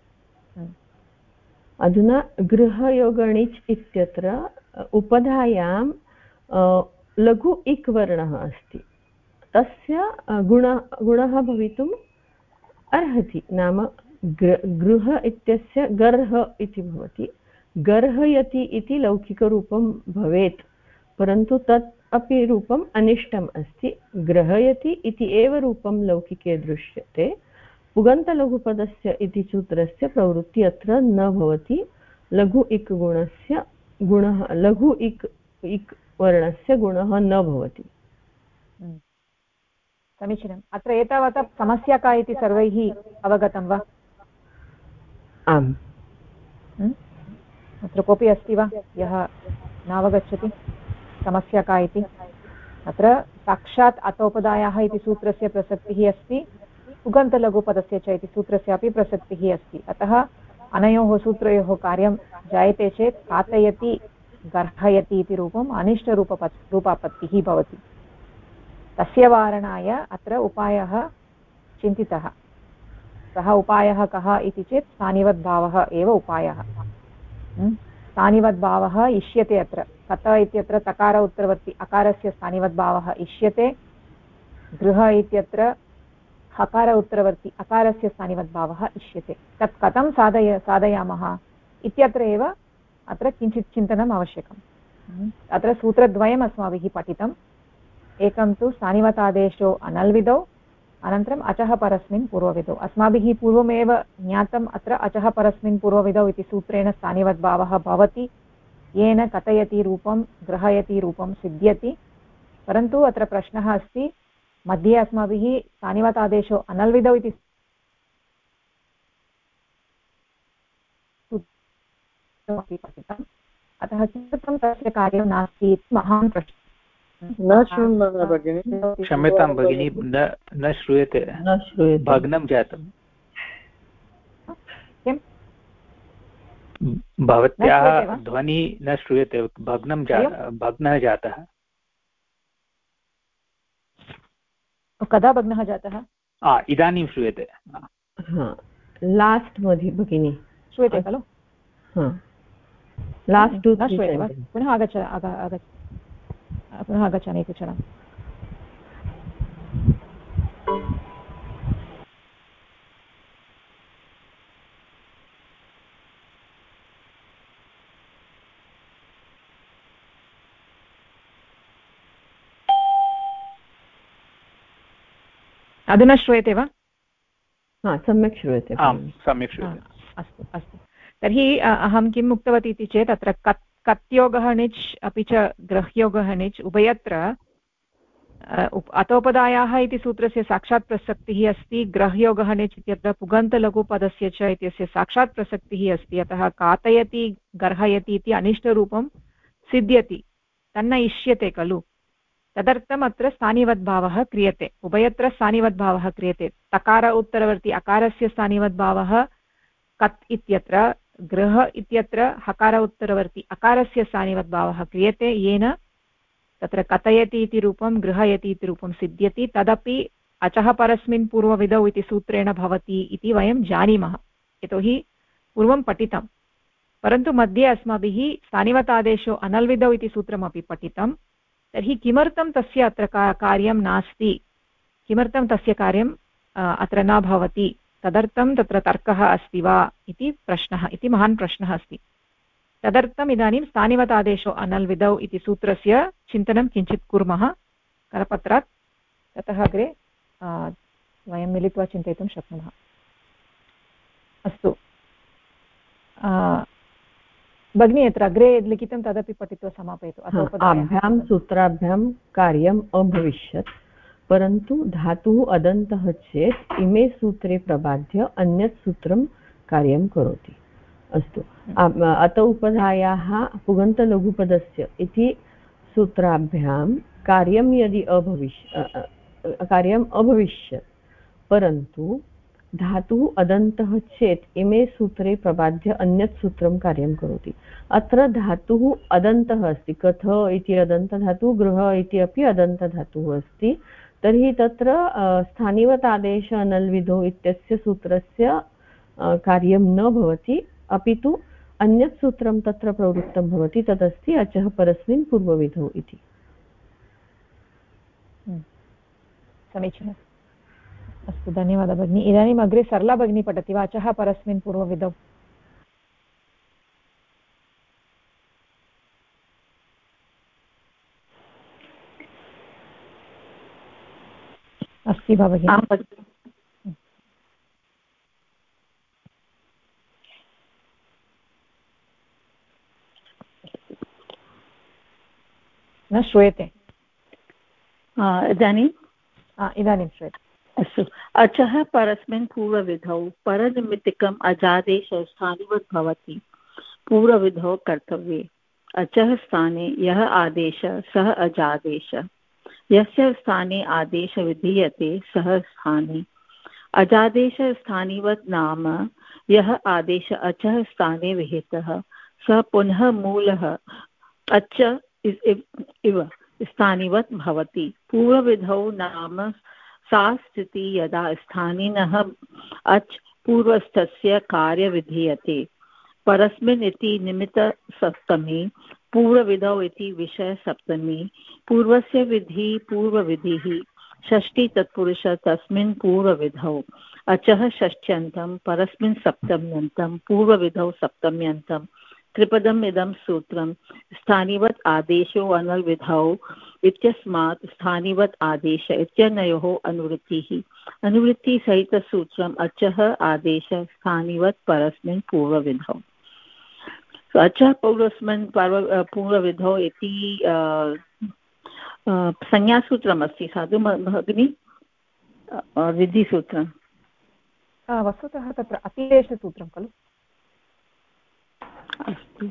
अधुना गृहयोगणिच् इत्यत्र उपधायां लघु इक् वर्णः अस्ति, तस्य गुणः भवितुम् अर्हति। नाम गृह इत्यस्य गर्ह इति भवति, गर्हयति इति लौकिकरूपं भवेत्, परन्तु तत् अपि रूपम् अनिष्टम् अस्ति। ग्रहयति इति एव रूपं लौकिके दृश्यते। पुगन्तलघुपदस्य इति सूत्रस्य प्रवृत्ति अत्र न भवति। लघु इक् गुणस्य गुणः, लघु इक् वर्णस्य गुणः न भवति। समीचीनम्। अत्र एतावता समस्या का इति सर्वैः अवगतं वा? आम्। अत्र कोऽपि अस्ति वा यः नावगच्छति समस्या का इति? अत्र साक्षात् अतोपदायाः इति सूत्रस्य प्रसक्तिः अस्ति, उगन्तलघुपदस्य च इति सूत्रस्य अपि प्रसक्तिः अस्ति। अतः अनयोः सूत्रयोः कार्यं जायते चेत् कातयति गर्हयति इति रूपम् अनिष्टरूपापत्तिः भवति। तस्य वारणाय अत्र उपायः चिन्तितः। सः उपायः कः इति चेत् स्थानिवद्भावः एव उपायः। स्थानिवद्भावः इष्यते। अत्र कत इत्यत्र तकार उत्तरवर्ति अकारस्य स्थानिवद्भावः इष्यते। गृह इत्यत्र हकार उत्तरवर्ति अकारस्य स्थानिवद्भावः इष्यते। तत् कथं साधयामः इत्यत्र एव अत्र किञ्चित् चिन्तनम् आवश्यकम्। अत्र सूत्रद्वयम् अस्माभिः पठितम्। एकं तु स्थानिवतादेशो अनल्विदौ, अनन्तरम् अचः परस्मिन् पूर्वविधौ। अस्माभिः पूर्वमेव ज्ञातम् अत्र अचः परस्मिन् पूर्वविधौ इति सूत्रेण स्थानिवद्भावः भवति येन कथयति रूपं ग्रहयति रूपं सिद्ध्यति। परन्तु अत्र प्रश्नः अस्ति, मध्ये अस्माभिः स्थानिवतादेशो अनल्विदौ इति पठितम्, अतः किमर्थं तस्य कार्यं नास्ति इति महान् प्रश्नः। न शृण्मः भगिनि, क्षम्यतां भगिनी, न श्रूयते, भग्नं जातम्। किम्? भवत्याः ध्वनिः न श्रूयते, भग्नः जातः। कदा भग्नः जातः? इदानीं श्रूयते। लास्ट् मध्ये भगिनि श्रूयते खलु? लास्ट् टु न श्रूयते वा? पुनः आगच्छामि एकक्षणम्। अधुना श्रूयते वा? सम्यक् श्रूयते। सम्यक् श्रूयते। अस्तु अस्तु, तर्हि अहं किम् उक्तवती इति चेत् अत्र कत्योगः णिच् अपि च ग्रह्योगः णिच् उभयत्र अतोपदायाः इति सूत्रस्य साक्षात् प्रसक्तिः अस्ति, ग्रह्योगः णिच् इत्यत्र पुगन्तलघुपदस्य च इत्यस्य साक्षात् प्रसक्तिः अस्ति। अतः कातयति गर्हयति इति अनिष्टरूपं सिद्ध्यति, तन्न इष्यते खलु। तदर्थम् अत्र स्थानिवद्भावः क्रियते, उभयत्र स्थानिवद्भावः क्रियते। तकार उत्तरवर्ति अकारस्य स्थानिवद्भावः कत् इत्यत्र, गृह इत्यत्र हकार उत्तरवर्ति अकारस्य स्थानिवद्भावः क्रियते, येन तत्र कथयति इति रूपं गृहयति इति रूपं सिद्ध्यति। तदपि अचः परस्मिन् पूर्वविधौ इति सूत्रेण भवति इति वयं जानीमः, यतोहि पूर्वं पठितं। परन्तु मध्ये अस्माभिः स्थानिवतादेशो अनल्विधौ इति सूत्रमपि पठितं। तर्हि किमर्थं तस्य अत्र कार्यं नास्ति, किमर्थं तस्य कार्यम् अत्र न भवति, तदर्थं तत्र तर्कः अस्ति वा इति प्रश्नः, इति महान् प्रश्नः अस्ति। तदर्थम् इदानीं स्थानिवतादेशो अनल्विधौ इति सूत्रस्य चिन्तनं किञ्चित् कुर्मः करपत्रात्, ततः अग्रे वयं मिलित्वा चिन्तयितुं शक्नुमः। अस्तु भगिनी, यत्र अग्रे लिखितं तदपि पठित्वा समापयतु। आभ्यां सूत्राभ्यां कार्यम् अभविष्यत्, परन्तु धातुः अदन्तः चेत् इमे सूत्रे प्रबाद्य अन्यत् सूत्रं कार्यं करोति। अस्तु, अत उपधायाः पुगन्तलघुपदस्य इति सूत्राभ्यां कार्यं यदि अभविष्यत् परन्तु धातुः अदन्तः चेत् इमे सूत्रे प्रबाद्य अन्यत् सूत्रं कार्यं करोति। अत्र धातुः अदन्तः अस्ति, कथ इति अदन्तधातुः, गृह इति अपि अदन्तधातुः अस्ति। तर्हि तत्र स्थानिवतादेश अनल्विधौ इत्यस्य सूत्रस्य कार्यं न भवति, अपि तु अन्यत् सूत्रं तत्र प्रवृत्तं भवति, तदस्ति अचः परस्मिन् पूर्वविधौ इति। समीचीनम्। अस्तु, धन्यवादः भगिनी। इदानीम् अग्रे सरला भगिनी पठति वा अचः परस्मिन् पूर्वविधौ? अस्ति वा भगिनी? न श्रूयते। इदानीं श्रूयते। अस्तु, अचः परस्मिन् पूर्वविधौ परनिमित्तिकम् अजादेशः स्थानिवत् भवति, पूर्वविधौ कर्तव्ये। अचः स्थाने यः आदेशः सः अजादेशः, यस्य स्थाने आदेशः विधीयते सः स्थानी। अजादेशः स्थानिवत् नाम यः आदेशः अचः स्थाने विहितः सः पुनः मूलः अच इव स्थानिवत् भवति। पूर्वविधौ नाम सा स्थितिः यदा स्थानिनः अच् पूर्वस्थस्य कार्य विधीयते। परस्मिन् इति निमित्तसप्तमी, पूर्वविधौ इति विषयसप्तमी, पूर्वस्य विधि पूर्वविधिः, षष्ठी तत्पुरुष तस्मिन् पूर्वविधौ, अचः षष्ठ्यन्तं परस्मिन् सप्तम्यन्तं पूर्वविधौ सप्तम्यन्तं। त्रिपदम् इदं सूत्रं स्थानिवत् आदेशो अनल्विधौ इत्यस्मात् स्थानिवत् आदेश इत्यनयोः अनुवृत्तिः। अनुवृत्तिसहितसूत्रम् अचः आदेश स्थानिवत् परस्मिन् पूर्वविधौ। अचः पूर्वस्मिन् पूर्वविधौ इति संज्ञासूत्रमस्ति साधु भगिनी विधिसूत्रं वस्तुतः तत्र अतिदेशसूत्रं खलु अस्तु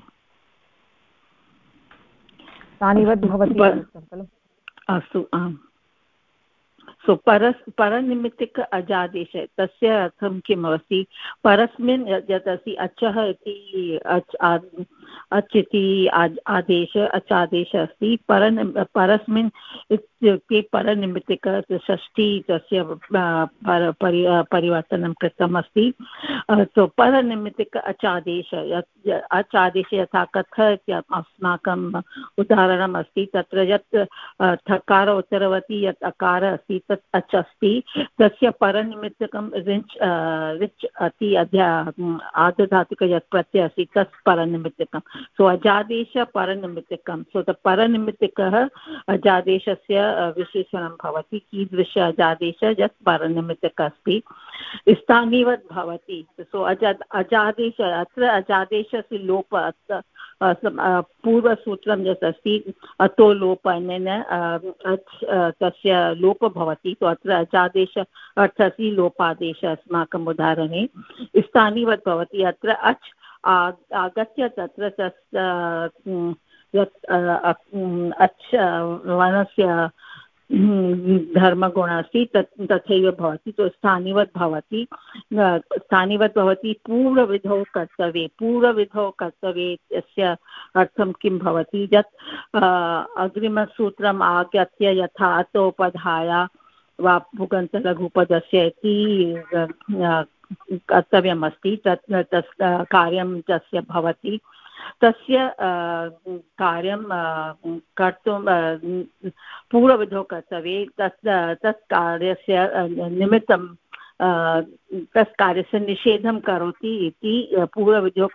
तानिवद् भवति सूत्रं खलु अस्तु आम् सो परनिमित्तिक अजादेश तस्य अर्थं किम् अस्ति परस्मिन् यत् अस्ति अचः इति अच् इति आदेश अचादेश अस्ति परस्मिन् इत्युक्ते परनिमित्तिक षष्ठी तस्य परिवर्तनं कृतम् अस्ति सो परनिमित्तिक अचादेश अचादेश यथा कथ अस्माकम् उदाहरणम् अस्ति तत्र यत् थकार उत्तरवती यत् अकार अस्ति तत् अच् अस्ति तस्य परनिमित्तकं रिच् अति आर्धधातुक यत् प्रत्ययः अस्ति तत् परनिमित्तकं सो अजादेश परनिमित्तकं सो द परनिमित्तकः अजादेशस्य विशेषणं भवति कीदृश अजादेश यत् परनिमित्तकः अस्ति स्थानीवत् भवति सो अजादेश अत्र अजादेशस्य लोप पूर्वसूत्रं यत् अस्ति अतो लोपनेन तस्य लोप भवति तो अत्र अजादेश अर्थस्य लोपादेश अस्माकम् उदाहरणे स्थानीवत् भवति अत्र अच् आगत्य तत्र यत् अच् वर्णस्य धर्मगुण अस्ति तथैव भवति तो स्थानीवत् भवति पूर्वविधौ कर्तव्ये यस्य अर्थं किं भवति यत् अग्रिमसूत्रम् आगत्य यथा अतोपधाय वा पुगन्तलघुपदस्य इति कर्तव्यमस्ति तत् कार्यं तस्य भवति तस्य कार्यं कर्तुं पूर्वविधौ कर्तव्ये तत् कार्यस्य निमित्तं तत् कार्यस्य निषेधं करोति इति पूर्वविधौ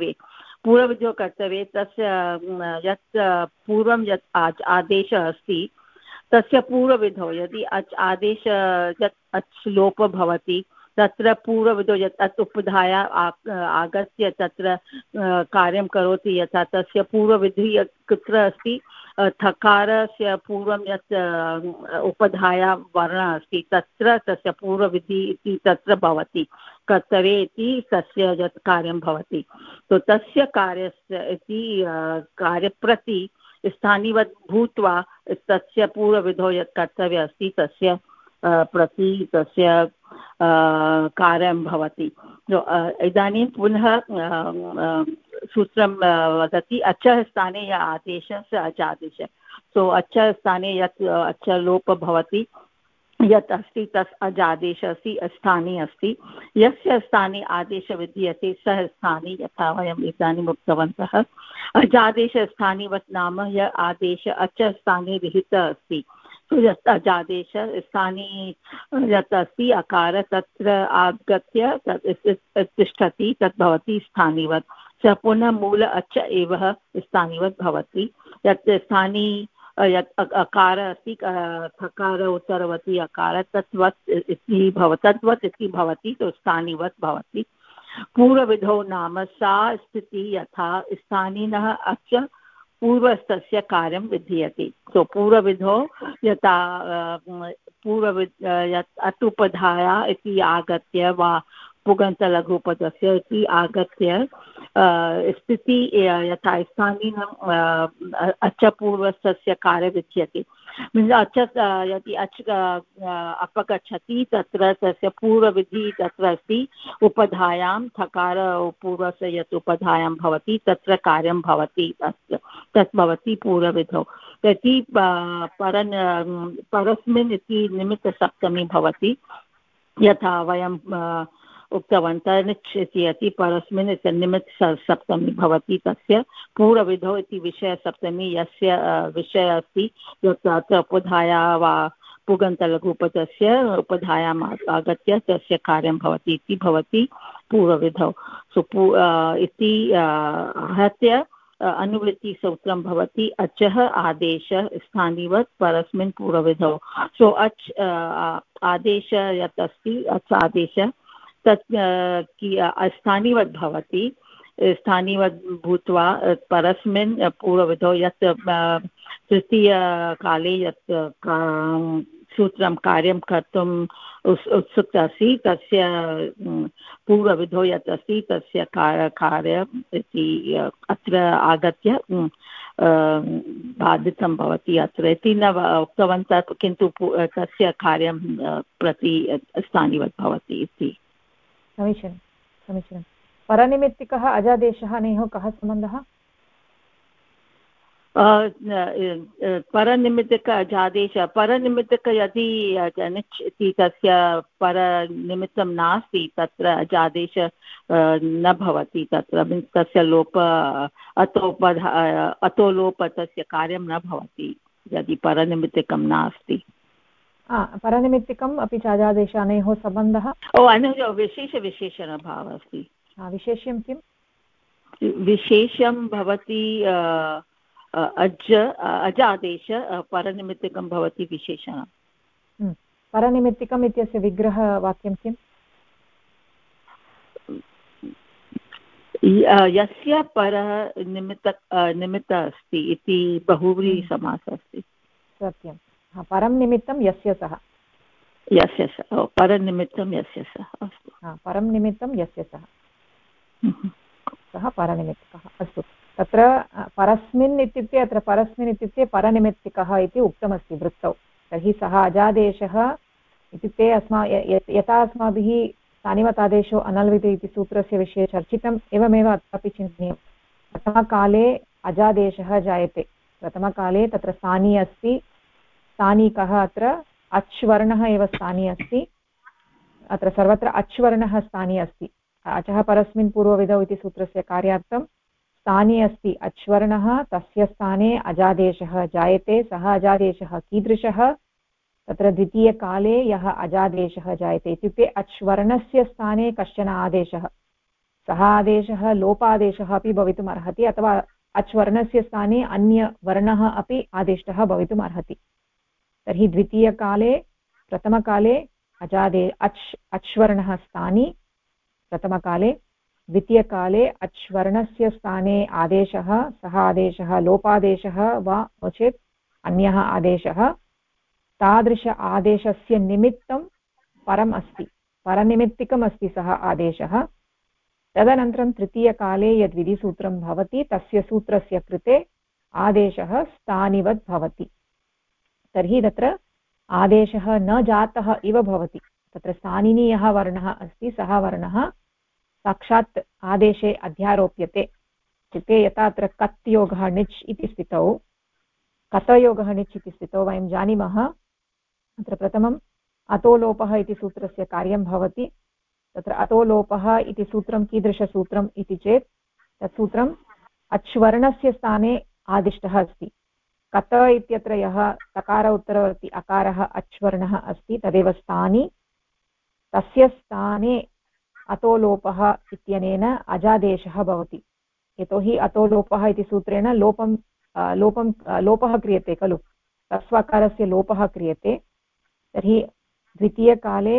कर्तव्ये तस्य यत् पूर्वं यत् आदेशः अस्ति तस्य पूर्वविधौ यदि आदेश यत् अच् लोप भवति तत्र पूर्वविधौ यत् अत् उपधाय आगत्य तत्र कार्यं करोति यथा तस्य पूर्वविधिः कुत्र अस्ति थकारस्य पूर्वं यत् उपधाय वर्णः अस्ति तत्र तस्य पूर्वविधिः इति तत्र भवति कर्तव्ये इति तस्य यत् कार्यं भवति तो तस्य कार्यस्य इति कार्यप्रति स्थानीवत् भूत्वा तस्य पूर्वविधौ यत् कर्तव्यम् अस्ति तस्य प्रति तस्य कार्यं भवति इदानीं पुनः सूत्रं वदति अचः स्थाने यः आदेशः स अजादेशः सो अचः स्थाने यत् अच लोप भवति यत् अस्ति तत् अजादेशः अस्ति स्थाने अस्ति यस्य स्थाने आदेशः विद्यते सः स्थाने यथा वयम् इदानीम् उक्तवन्तः अजादेशस्थानिवत् नाम यः आदेशः अच स्थाने विहितः अस्ति यत् अजादेश स्थाने यत् अस्ति अकार तत्र आगत्य तिष्ठति तत् भवति स्थानिवत् स पुनः मूल अच एव स्थानिवत् भवति यत् स्थानी यत् अकार अस्ति थकार उत्तरवती अकार तद्वत् इति भवति तो स्थानिवत् भवति पूर्वविधौ नाम सा स्थितिः यथा स्थानिनः अच पूर्वस्थस्य कार्यं विधीयते सो पूर्वविधौ यथा यत् अतुपधाया इति आगत्य वा पुगन्तलघुपदस्य इति आगत्य स्थितिः यथा स्थानीनम् अच पूर्वस्थस्य कार्यं विधीयते मीन्स् अच यदि अच् अपगच्छति तत्र तस्य पूर्वविधिः तत्र अस्ति उपधायां थकार पूर्वस्य यत् उपधायां भवति तत्र कार्यं भवति तत् भवति पूर्वविधौ यदि परस्मिन् इति निमित्तसप्तमी भवति यथा वयं उक्तवन्तः निच् इति अति परस्मिन् इति निमित्तसप्तमी भवति तस्य पूर्वविधौ इति विषयसप्तमी यस्य विषयः अस्ति यत् अत्र उपधाया वा पुगन्तलघुपदस्य उपधायाम् आगत्य तस्य कार्यं भवति इति भवति पूर्वविधौ सो इति आहत्य अनुवृत्तिसूत्रं भवति अचः आदेशः स्थानीवत् परस्मिन् पूर्वविधौ सो अच् आदेशः यत् अस्ति अच् आदेशः तत् स्थानीवत् भवति स्थानिवत् भूत्वा परस्मिन् पूर्वविधौ यत् तृतीयकाले यत् सूत्रं कार्यं कर्तुम् उत्सुकः अस्ति तस्य पूर्वविधौ यत् अस्ति तस्य कार्यम् इति अत्र आगत्य बाधितं भवति अत्र इति न उक्तवन्तः किन्तु तस्य कार्यं प्रति स्थानिवत् भवति इति। समीचीनं समीचीनं। परनिमित्तिकः अजादेशः अनयोः कः सम्बन्धः? परनिमित्तक अजादेश परनिमित्तक यदि निच् इति तस्य परनिमित्तं नास्ति तत्र अजादेश न भवति तत्र तस्य लोप अतो लोप तस्य कार्यं न भवति यदि परनिमित्तिकं नास्ति। परनिमित्तिकम् अपि च अजादेश अनयोः सम्बन्धः अनयोः विशेषविशेषणभावः अस्ति। विशेष्यं किं? विशेषं भवति अजादेश परनिमित्तिकं भवति विशेषणं। परनिमित्तिकम् इत्यस्य विग्रहवाक्यं किम्? यस्य परः निमित्त अस्ति इति बहुव्रीहि समासः अस्ति। सत्यं। परं निमित्तं यस्य सः परनिमित्तं यस्य सः अस्तु। परं निमित्तं यस्य सः परनिमित्तिकः। अस्तु, तत्र परस्मिन् इत्युक्ते अत्र परस्मिन् इत्युक्ते परनिमित्तिकः इति उक्तमस्ति वृत्तौ। तर्हि सः अजादेशः इत्युक्ते यथा अस्माभिः स्थानिवतादेशो अनल्विति इति सूत्रस्य विषये चर्चितम् एवमेव अत्रापि चिन्तनीयं। प्रथमकाले अजादेशः जायते, प्रथमकाले तत्र स्थानी अस्ति, स्थानीकः अत्र अच्वर्णः एव स्थानी अस्ति, अत्र सर्वत्र अच्वर्णः स्थानी अस्ति। अचः परस्मिन् पूर्वविधौ इति सूत्रस्य कार्यार्थं स्थाने अस्ति अच्वर्णः, तस्य स्थाने अजादेशः जायते। सः अजादेशः कीदृशः? तत्र द्वितीयकाले यः अजादेशः जायते इत्युक्ते अच्वर्णस्य स्थाने कश्चन आदेशः, सः आदेशः लोपादेशः अपि भवितुम् अर्हति अथवा अच्वर्णस्य स्थाने अन्यवर्णः अपि आदेशः भवितुम् अर्हति। तर्हि द्वितीयकाले प्रथमकाले अच्वर्णः स्थानी प्रथमकाले, द्वितीयकाले अच्वर्णस्य स्थाने आदेशः, सः आदेशः लोपादेशः वा नो चेत् अन्यः आदेशः। तादृश आदेशस्य निमित्तं परम् अस्ति, परनिमित्तिकम् अस्ति सः आदेशः। तदनन्तरं तृतीयकाले यद् विधिसूत्रं भवति तस्य सूत्रस्य कृते आदेशः स्थानिवत् भवति। तर्हि तत्र आदेशः न जातः इव भवति। तत्र स्थानिनि यः वर्णः अस्ति सः वर्णः साक्षात् आदेशे अध्यारोप्यते। इत्युक्ते यथा अत्र कत् योगः णिच् इति स्थितौ, कतयोगः णिच् इति स्थितौ वयं जानीमः अत्र प्रथमम् अतोलोपः इति सूत्रस्य कार्यं भवति। तत्र अतोलोपः इति सूत्रं कीदृशसूत्रम् इति चेत् तत् सूत्रम् अच्वर्णस्य स्थाने आदिष्टः अस्ति। कत इत्यत्र यः तकार उत्तरवर्ति अकारः अच्वर्णः अस्ति तदेव स्थानी, तस्य स्थाने अतोलोपः इत्यनेन अजादेशः भवति। यतोहि अतोलोपः इति सूत्रेण लोपः क्रियते खलु, तस्वकारस्य लोपः क्रियते। तर्हि द्वितीयकाले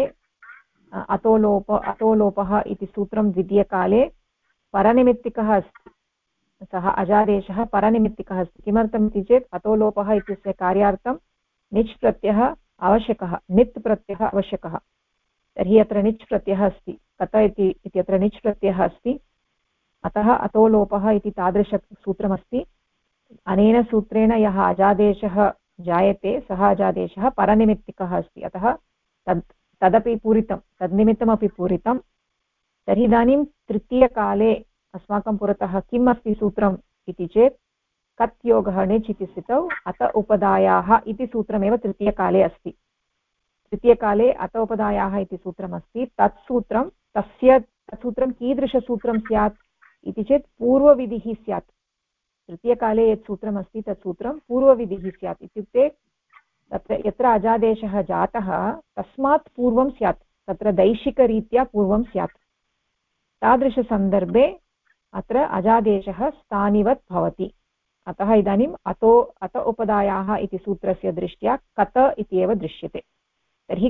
अतोलोपः इति सूत्रं द्वितीयकाले परनिमित्तिकः अस्ति, सः अजादेशः परनिमित्तिकः अस्ति। किमर्थम् इति चेत् अतोलोपः इत्यस्य कार्यार्थं निच् प्रत्ययः आवश्यकः, नित् प्रत्ययः आवश्यकः। तर्हि अत्र निच् प्रत्ययः अस्ति, कत इत्यत्र निच् प्रत्ययः अस्ति, अतः अतोलोपः इति तादृशसूत्रमस्ति। अनेन सूत्रेण यः अजादेशः जायते सः अजादेशः परनिमित्तिकः अस्ति, अतः तदपि पूरितं, तन्निमित्तमपि पूरितं। तर्हि इदानीं तृतीयकाले अस्माकं पुरतः किम् अस्ति सूत्रम् इति चेत् कत् योगः णिच् इति स्थितौ अत उपदायाः इति सूत्रमेव तृतीयकाले अस्ति। तृतीयकाले अत उपदायाः इति सूत्रमस्ति। तत् सूत्रं कीदृशसूत्रं स्यात् इति चेत् पूर्वविधिः स्यात्। तृतीयकाले यत् सूत्रमस्ति तत् सूत्रं पूर्वविधिः स्यात्। इत्युक्ते तत्र यत्र अजादेशः जातः तस्मात् पूर्वं स्यात्, तत्र दैशिकरीत्या पूर्वं स्यात्। तादृशसन्दर्भे अत्र अजादेशः स्थानिवत् भवति। अतः इदानीम् अत उपदायाः इति सूत्रस्य दृष्ट्या कत इति एव दृश्यते। तर्हि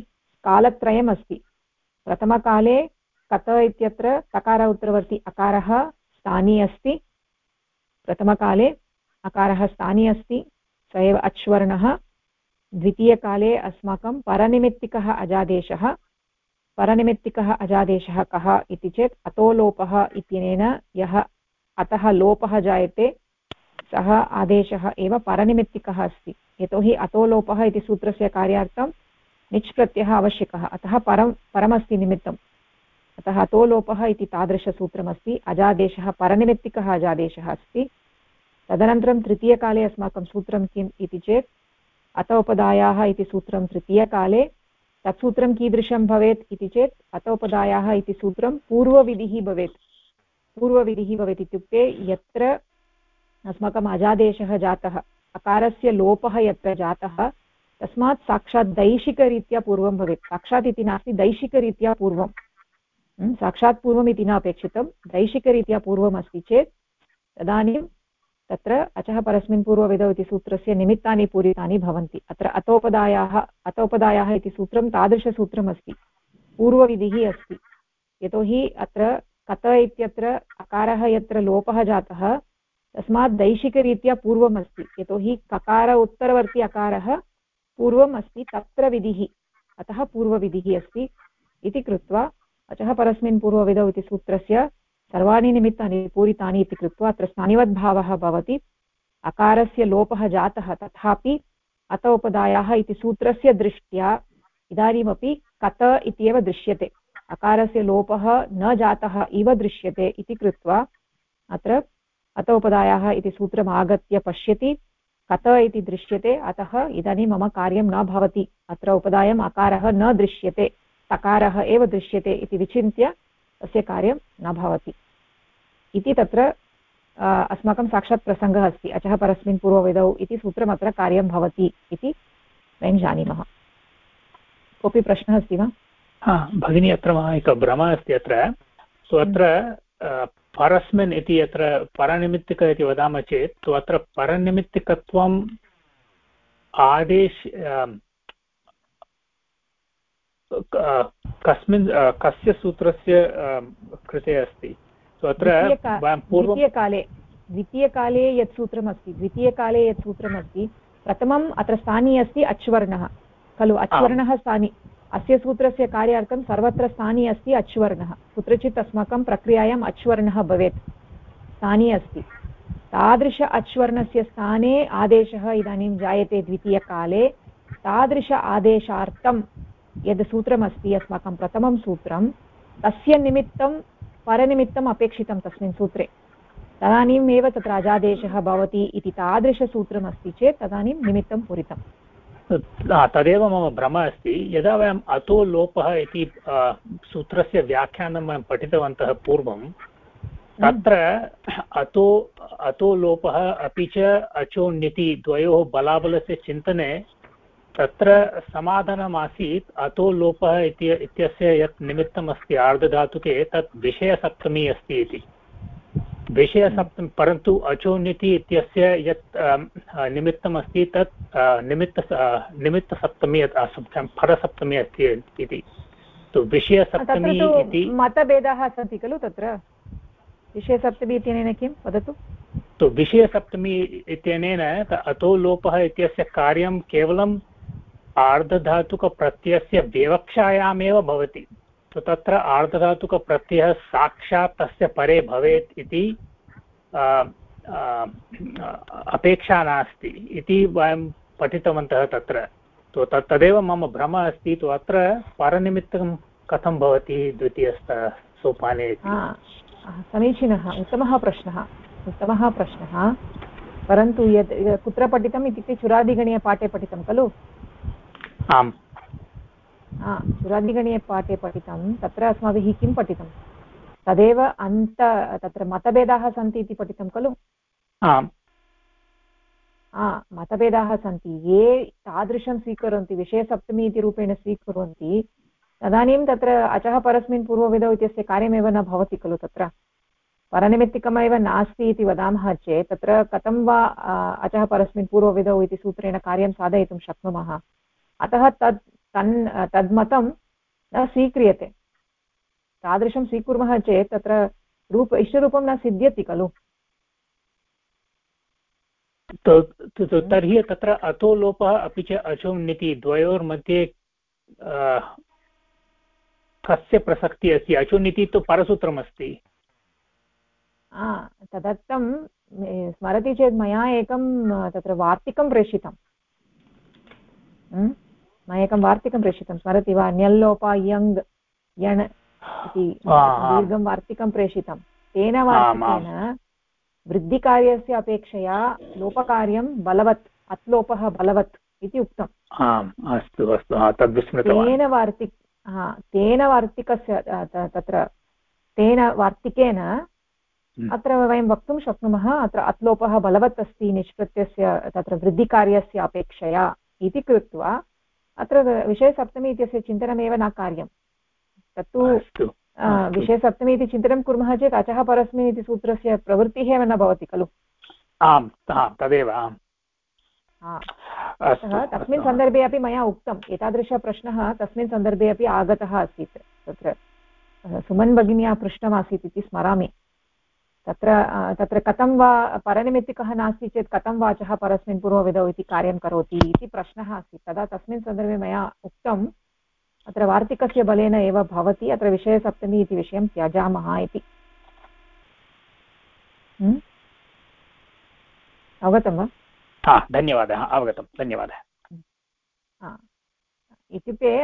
कालत्रयम् अस्ति। प्रथमकाले कत इत्यत्र तकार उत्तरवर्ती अकारः स्थानी अस्ति, प्रथमकाले अकारः स्थानी अस्ति, स एव अच्वर्णः। द्वितीयकाले अस्माकं परनिमित्तिकः अजादेशः। परनिमित्तिकः अजादेशः कः इति चेत् अतो लोपः इत्यनेन यः अतः लोपः जायते सः आदेशः एव परनिमित्तिकः अस्ति। यतोहि अतो लोपः इति सूत्रस्य कार्यार्थं निच् प्रत्ययः आवश्यकः, अतः परमस्ति निमित्तम्, अतः अतो लोपः इति तादृशसूत्रमस्ति। अजादेशः परनिमित्तिकः अजादेशः अस्ति। तदनन्तरं तृतीयकाले अस्माकं सूत्रं किम् इति चेत् अतोपदायाः इति सूत्रं तृतीयकाले। तत्सूत्रं कीदृशं भवेत् इति चेत् अतोपदायाः इति सूत्रं पूर्वविधिः भवेत्। पूर्वविधिः भवेत् इत्युक्ते यत्र अस्माकम् अजादेशः जातः, अकारस्य लोपः यत्र जातः, तस्मात् साक्षात् दैशिकरीत्या पूर्वं भवेत्। साक्षात् इति नास्ति, दैशिकरीत्या पूर्वं। साक्षात् पूर्वम् इति न अपेक्षितं, दैशिकरीत्या पूर्वम् अस्ति चेत् तदानीं तत्र अचः परस्मिन् पूर्वविधौ इति सूत्रस्य निमित्तानि पूरितानि भवन्ति। अत्र अतोपदायाः इति सूत्रं तादृशसूत्रमस्ति, पूर्वविधिः अस्ति। यतोहि अत्र कत इत्यत्र अकारः यत्र लोपः जातः तस्मात् दैशिकरीत्या पूर्वम् अस्ति। यतोहि ककार उत्तरवर्ती अकारः पूर्वम् अस्ति, तत्र विधिः, अतः पूर्वविधिः अस्ति इति कृत्वा अचः परस्मिन् पूर्वविधौ इति सूत्रस्य सर्वाणि निमित्तानि पूरितानि इति कृत्वा अत्र स्थानिवद्भावः भवति। अकारस्य लोपः जातः तथापि अतोपदायाः इति सूत्रस्य दृष्ट्या इदानीमपि कत इत्येव दृश्यते, अकारस्य लोपः न जातः इव दृश्यते इति कृत्वा अत्र अतोपदायाः इति सूत्रम् आगत्य पश्यति, कत इति दृश्यते, अतः इदानीं मम कार्यं न भवति, अत्र उपदायम् अकारः न दृश्यते, तकारः एव दृश्यते इति विचिन्त्य तस्य कार्यं न भवति इति तत्र अस्माकं साक्षात् प्रसङ्गः अस्ति। अचः परस्मिन् पूर्वविधौ इति सूत्रम् अत्र कार्यं भवति इति वयं जानीमः। कोऽपि प्रश्नः अस्ति वा? भगिनी, अत्र मम एकः भ्रमः अस्ति। अत्र सो अत्र परस्मिन् इति अत्र परनिमित्तिक इति वदामः चेत् तु अत्र परनिमित्तिकत्वम् आदेश कस्य सूत्रस्य कृते अस्ति? द्वितीयकाले यत् सूत्रमस्ति, द्वितीयकाले यत् सूत्रमस्ति, प्रथमम् अत्र स्थानी अस्ति अच्वर्णः खलु, अच्वर्णः स्थानी। अस्य सूत्रस्य कार्यार्थं सर्वत्र स्थानी अस्ति अच्वर्णः, कुत्रचित् अस्माकं प्रक्रियायाम् अच्वर्णः भवेत्, स्थानी अस्ति। तादृश अच्वर्णस्य स्थाने आदेशः इदानीं जायते द्वितीयकाले। तादृश आदेशार्थं यद् सूत्रमस्ति अस्माकं प्रथमं सूत्रं, तस्य निमित्तं परनिमित्तम् अपेक्षितं तस्मिन् सूत्रे, तदानीमेव तत्र अजादेशः भवति इति तादृशसूत्रमस्ति चेत् तदानीं निमित्तं पूरितम्। तदेव मम भ्रमः अस्ति। यदा वयम् अतो लोपः इति सूत्रस्य व्याख्यानं वयं पठितवन्तः पूर्वं, तत्र अतो लोपः अपि च अचोन्यति द्वयोः बलाबलस्य चिन्तने तत्र समाधानमासीत् अतो लोपः इत्यस्य यत् निमित्तम् अस्ति आर्धधातुके तत् विषयसप्तमी अस्ति इति। विषयसप्तमी, परन्तु अचोन्यति इत्यस्य यत् निमित्तम् अस्ति तत् निमित्तसप्तमी फलसप्तमी अस्ति इति। तु विषयसप्तमी इति मतभेदाः सन्ति खलु तत्र। विषयसप्तमी इत्यनेन किं वदतु? तु विषयसप्तमी इत्यनेन अतो लोपः इत्यस्य कार्यं केवलं आर्धधातुकप्रत्ययस्य विवक्षायामेव भवति। तो तत्र आर्धधातुकप्रत्ययः साक्षात् तस्य परे भवेत् इति अपेक्षा नास्ति इति वयं पठितवन्तः तत्र। तो तदेव मम भ्रमः अस्ति। तो अत्र परनिमित्तं कथं भवति द्वितीयसोपाने इति। समीचीनः, उत्तमः प्रश्नः। परन्तु यत् कुत्र पठितम् इत्युक्ते चुरादिगणीयपाठे पठितं खलु? आम्, चुरादिगणीयपाठे पठितं। तत्र अस्माभिः किं पठितं? तदेव तत्र मतभेदाः सन्ति इति पठितं खलु? आम्, मतभेदाः सन्ति। ये तादृशं स्वीकुर्वन्ति, विषयसप्तमी इति रूपेण स्वीकुर्वन्ति, तदानीं तत्र अचः परस्मिन् पूर्वविधौ इत्यस्य कार्यमेव न भवति खलु। तत्र परनिमित्तिकमेव नास्ति इति वदामः चेत् तत्र कथं वा अचः परस्मिन् पूर्वविधौ इति सूत्रेण कार्यं साधयितुं शक्नुमः? अतः तद्मतं न स्वीक्रियते। तादृशं स्वीकुर्मः चेत् तत्र इष्टरूपं न सिद्ध्यति खलु। तर्हि तत्र अतो लोपः अपि च अचोनिति द्वयोर्मध्ये कस्य प्रसक्तिः अस्ति? अचोनिति तु परसूत्रमस्ति। तदर्थं स्मरति चेत् मया एकं तत्र वार्तिकं प्रेषितं। मया एकं वार्तिकं प्रेषितं, स्मरति वा? ण्यल्लोप यङ् यण् इति दीर्घं वार्तिकं प्रेषितं। तेन वार्तिकेन वृद्धिकार्यस्य अपेक्षया लोपकार्यं बलवत्, अत्लोपः बलवत् इति उक्तम्। अस्तु अस्तु, तद्विस्मृतवान्। तेन वार्तिकस्य तत्र तेन वार्तिकेन अत्र वयं वक्तुं शक्नुमः अत्र अत्लोपः बलवत् अस्ति निष्प्रत्यस्य तत्र वृद्धिकार्यस्य अपेक्षया इति कृत्वा अत्र विषयसप्तमी इत्यस्य चिन्तनमेव न कार्यं। तत्तु विषयसप्तमी इति चिन्तनं कुर्मः चेत् अचः परस्मिन् इति सूत्रस्य प्रवृत्तिः एव न भवति खलु। आम् तदेव। तस्मिन् सन्दर्भे अपि मया उक्तम्, एतादृशप्रश्नः तस्मिन् सन्दर्भे अपि आगतः आसीत्। तत्र सुमन् भगिन्या पृष्टमासीत् इति स्मरामि। तत्र कथं वा परनिमित्तिकः नास्ति चेत् कथं वाचः परस्मिन् पूर्वविधौ इति कार्यं करोति इति प्रश्नः आसीत्। तदा तस्मिन् सन्दर्भे मया उक्तम् अत्र वार्तिकस्य बलेन एव भवति, अत्र विषयसप्तमी इति विषयं त्यजामः इति। अवगतं वा? धन्यवादः, अवगतं, धन्यवादः। इत्युक्ते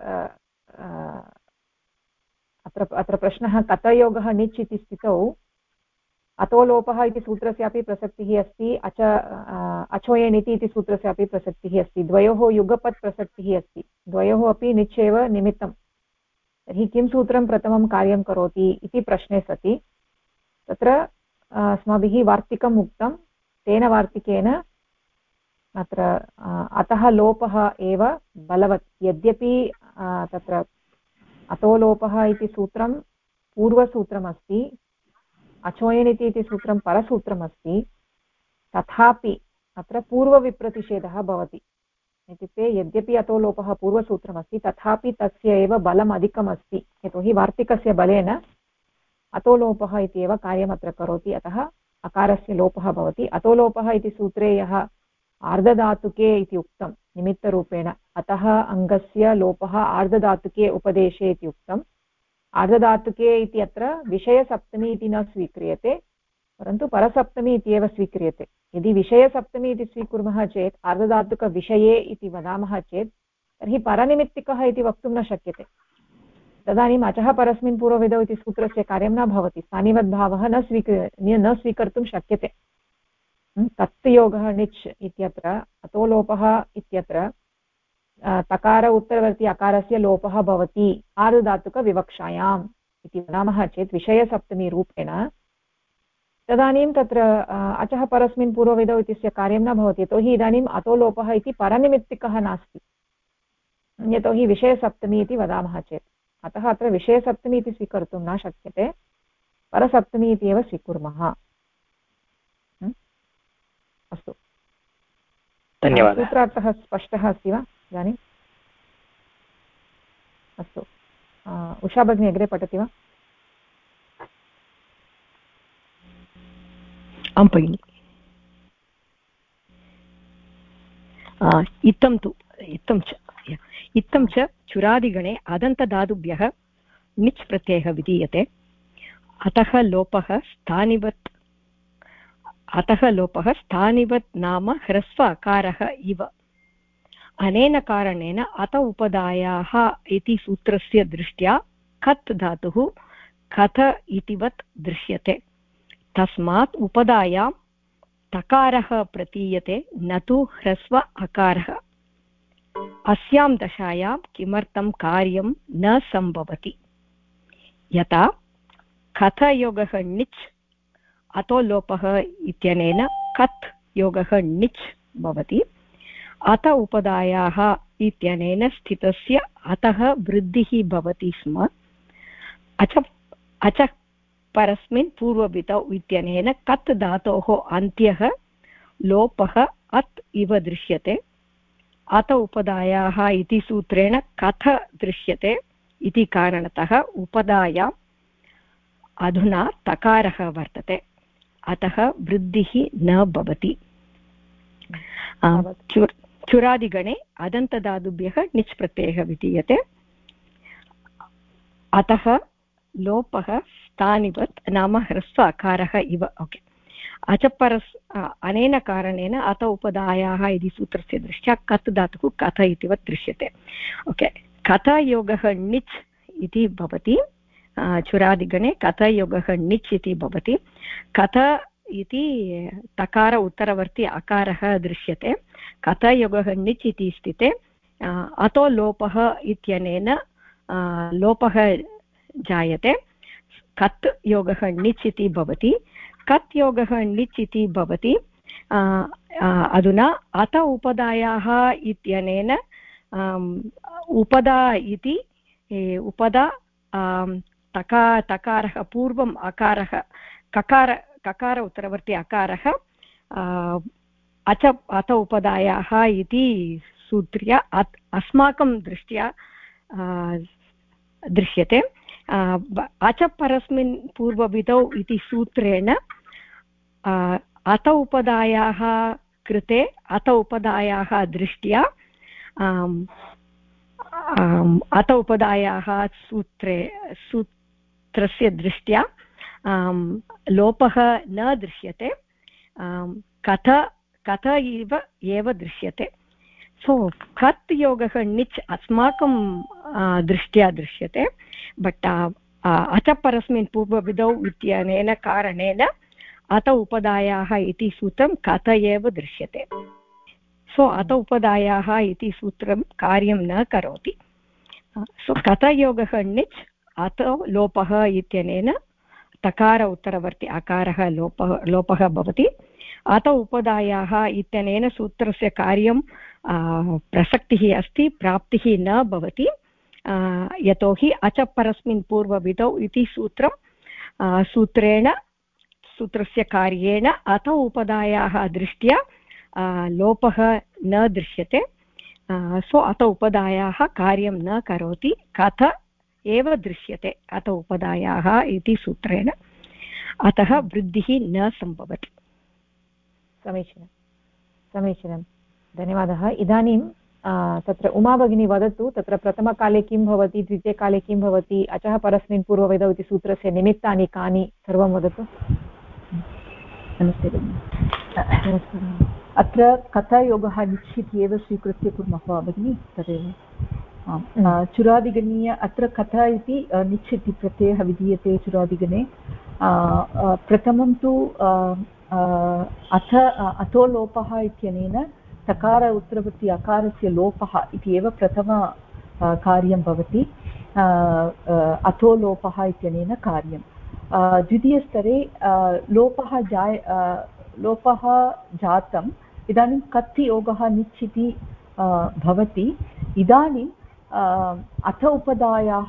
अत्र प्रश्नः कतयोगः निच् इति स्थितौ अतो लोपः इति सूत्रस्यापि प्रसक्तिः अस्ति, अचोयेनिति इति सूत्रस्यापि प्रसक्तिः अस्ति, द्वयोः युगपत् प्रसक्तिः अस्ति, द्वयोः अपि निच् एव निमित्तं। तर्हि किं सूत्रं प्रथमं कार्यं करोति इति प्रश्ने सति तत्र अस्माभिः वार्तिकम् उक्तं। तेन वार्तिकेन अत्र अतः लोपः एव बलवत्, यद्यपि तत्र अतो लोपः इति सूत्रं पूर्वसूत्रमस्ति, अचोयनिति इति सूत्रं परसूत्रमस्ति, तथापि अत्र पूर्वविप्रतिषेधः भवति। इत्युक्ते यद्यपि अतो लोपः पूर्वसूत्रमस्ति तथापि तस्य एव बलम् अधिकमस्ति, यतोहि वार्तिकस्य बलेन अतो लोपः इति एव कार्यम् अत्र करोति, अतः अकारस्य लोपः भवति। अतो लोपः इति सूत्रे यः आर्धधातुके इति उक्तं निमित्तरूपेण, अतः अङ्गस्य लोपः आर्धधातुके उपदेशे इति उक्तम्। आर्धधातुके इति अत्र विषयसप्तमी इति न स्वीक्रियते, परन्तु परसप्तमी इति एव स्वीक्रियते। यदि विषयसप्तमी इति स्वीकुर्मः चेत् आर्धधातुकविषये इति वदामः चेत् तर्हि परनिमित्तिकः इति वक्तुं न शक्यते। तदानीम् अचः परस्मिन् पूर्वविधौ इति सूत्रस्य कार्यं न भवति, स्थानिवद्भावः न स्वीकर्तुं शक्यते। तत्योगः निच् इत्यत्र अतो लोपः इत्यत्र तकार उत्तरवर्ती अकारस्य लोपः भवति आर्धधातुकविवक्षायाम् इति वदामः चेत् विषयसप्तमी रूपेण, तदानीं तत्र अचः परस्मिन् पूर्वविधौ इत्यस्य कार्यं न भवति, यतोहि इदानीम् अतो लोपः इति परनिमित्तिकः नास्ति, यतोहि विषयसप्तमी इति वदामः चेत्। अतः अत्र विषयसप्तमी इति स्वीकर्तुं न शक्यते, परसप्तमी इति एव स्वीकुर्मः। अस्तु, धन्यवादः। सूत्रार्थः स्पष्टः अस्ति वा इदानीम्? अस्तु, उषा भगिनी अग्रे पठति वा? आं भगिनि। इत्थं च चुरादिगणे अदन्तधातुभ्यः निच् प्रत्ययः विधीयते। अतः लोपः स्थानिवत् नाम ह्रस्व अकारः इव। अनेन कारणेन अत उपधायाः इति सूत्रस्य दृष्ट्या कत् धातुः कथ इतिवत् दृश्यते। तस्मात् उपधायां तकारः प्रतीयते न तु ह्रस्व अकारः। अस्यां दशायां किमर्थं कार्यं न सम्भवति? यथा कथयोगः निच् अतो लोपः इत्यनेन कत् योगः निच् भवति। अत उपधायाः इत्यनेन स्थितस्य अतः वृद्धिः भवति स्म। अच परस्मिन् पूर्वविधौ इत्यनेन कत् धातोः अन्त्यः लोपः अत् इव दृश्यते। अत उपधायाः इति सूत्रेण कथ दृश्यते इति कारणतः उपधायां अधुना तकारः वर्तते, अतः वृद्धिः न भवति। चुरादिगणे अदन्तधातुभ्यः निच् प्रत्ययः विधीयते, अतः लोपः स्थानिवत् नाम ह्रस्व अकारः इव। ओके, अचपरस् अनेन कारणेन अत उपधायाः इति सूत्रस्य दृष्ट्या कत् धातुः कथ इतिवत् दृश्यते। ओके, कथयोगः निच् इति भवति, चुरादिगणे कथयोगः निच् इति भवति। कथ इति तकार उत्तरवर्ती अकारः दृश्यते, कथयोगः निच् इति स्थिते अतो लोपः इत्यनेन लोपः जायते, कत् योगः निच् इति भवति। कत् योगः निच् इति भवति अधुना अत उपधायाः इत्यनेन उपधा इति उपधा तकारः पूर्वम् अकारः ककार उत्तरवर्ती अकारः अत उपधायाः इति सूत्र्या अस्माकं दृष्ट्या दृश्यते। अच परस्मिन् पूर्वविधौ इति सूत्रेण अत उपधायाः कृते अत उपधायाः दृष्ट्या अत उपधायाः सूत्रस्य दृष्ट्या लोपः न दृश्यते, कथ इव एव दृश्यते। सो कत् योगः निच् अस्माकं दृष्ट्या दृश्यते, बट् अच परस्मिन् पूर्वविधौ इत्यनेन कारणेन अत उपधायाः इति सूत्रं कथ एव दृश्यते। सो अत उपधायाः इति सूत्रं कार्यं न करोति। सो कथयोगः निच् अत लोपः इत्यनेन तकार उत्तरवर्ती अकारः लोपः भवति। अत उपधायाः इत्यनेन सूत्रस्य कार्यं प्रसक्तिः अस्ति, प्राप्तिः न भवति, यतोहि अच परस्मिन् पूर्वविधौ इति सूत्रेण सूत्रस्य कार्येण अत उपधायाः दृष्ट्या लोपः न दृश्यते। सो अत उपधायाः कार्यं न करोति, कथ एव दृश्यते अत उपधायाः इति सूत्रेण, अतः वृद्धिः न सम्भवति। समीचीनं, धन्यवादः। इदानीं तत्र उमा भगिनी वदतु, तत्र प्रथमकाले किं भवति, द्वितीयकाले किं भवति, अचः परस्मिन् पूर्वविधौ इति सूत्रस्य निमित्तानि कानि, सर्वं वदतु। नमस्ते भगिनि। अत्र कथायोगः निच् इति एव स्वीकृत्य कुर्मः वा भगिनि? तदेव चुरादिगणीय अत्र कथा इति निच् इति प्रत्ययः विधीयते चुरादिगणे। प्रथमं तु अथो लोपः इत्यनेन तकार उत्तरवर्ती अकारस्य लोपः इति एव प्रथम कार्यं भवति, अथो लोपः इत्यनेन कार्यं। द्वितीयस्तरे लोपः जातम्, इदानीं कत् योगः निच् इति भवति। इदानीं अथ उपधायाः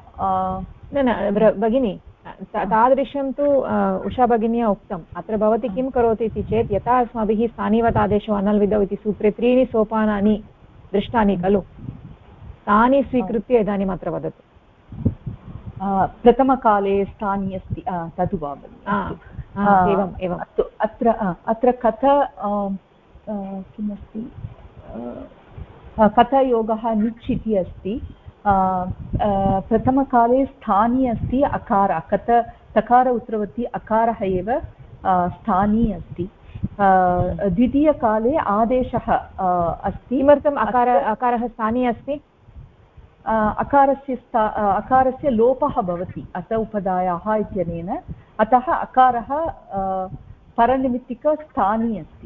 न भगिनी, तादृशं तु उषा भगिन्या उक्तम्। अत्र भवती किं करोति इति चेत्, यथा अस्माभिः स्थानिवत् आदेशो अनल्विधौ इति सूत्रे 3 सोपानानि दृष्टानि खलु, तानि स्वीकृत्य इदानीम् अत्र वदतु। प्रथमकाले स्थानी अस्ति तद् वा? एवम् एवम्। अत्र किमस्ति, कथयोगः निच् इति अस्ति। प्रथमकाले स्थानी अस्ति अकार, तकार उत्तरवर्ती अकारः एव स्थानी अस्ति। द्वितीयकाले आदेशः अस्ति। किमर्थम् अकारः स्थानी अस्ति? अकारस्य लोपः भवति अत उपधायाः इत्यनेन, अतः अकारः परनिमित्तिकस्थानी अस्ति।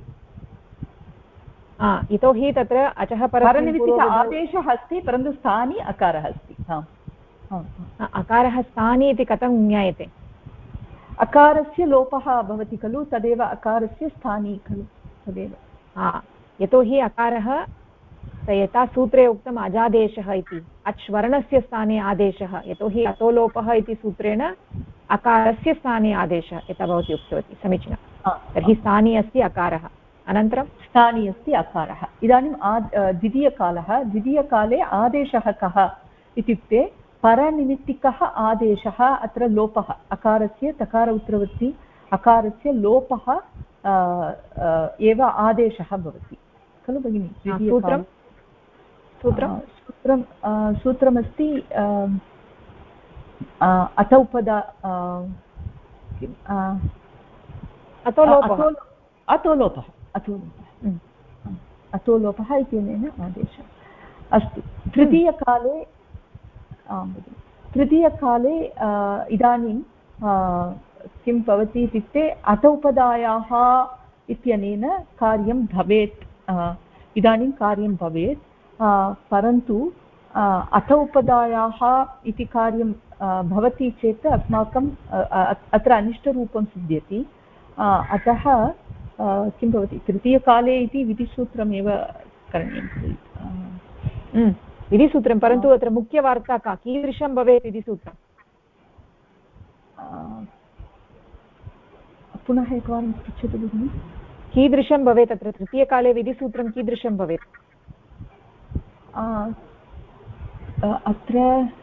यतोहि तत्र अचः परनिमित्तिक आदेशः अस्ति, परन्तु स्थानी अकारः अस्ति। अकारः स्थानी इति कथं ज्ञायते? अकारस्य लोपः भवति खलु, तदेव अकारस्य स्थानी खलु, तदेव। यतोहि अकारः यथा सूत्रे उक्तम् अजादेशः इति, अच् वर्णस्य स्थाने आदेशः, यतोहि अतो लोपः इति सूत्रेण अकारस्य स्थाने आदेशः, यथा भवती उक्तवती। समीचीनं। तर्हि स्थानी अस्ति अकारः, अनन्तरं स्थानी अस्ति अकारः। इदानीं द्वितीयकाले आदेशः कः इत्युक्ते परनिमित्तिकः आदेशः अत्र लोपः अकारस्य तकार उत्तरवर्ति अकारस्य लोपः एव आदेशः भवति खलु भगिनि सूत्रमस्ति अतौपदा अतोलोपः इत्यनेन आदेशः अस्तु तृतीयकाले इदानीं किं भवति इत्युक्ते अतौपदायाः इत्यनेन कार्यं भवेत् इदानीं कार्यं भवेत् परन्तु अतौपदायाः इति कार्यं भवति चेत् अस्माकं अत्र अनिष्टरूपं सिद्ध्यति अतः किं भवति तृतीयकाले इति विधिसूत्रमेव करणीयं विधिसूत्रं परन्तु अत्र मुख्यवार्ता का कीदृशं भवेत् विधिसूत्रं पुनः एकवारं पृच्छतु भगिनि कीदृशं भवेत् अत्र तृतीयकाले विधिसूत्रं कीदृशं भवेत् अत्र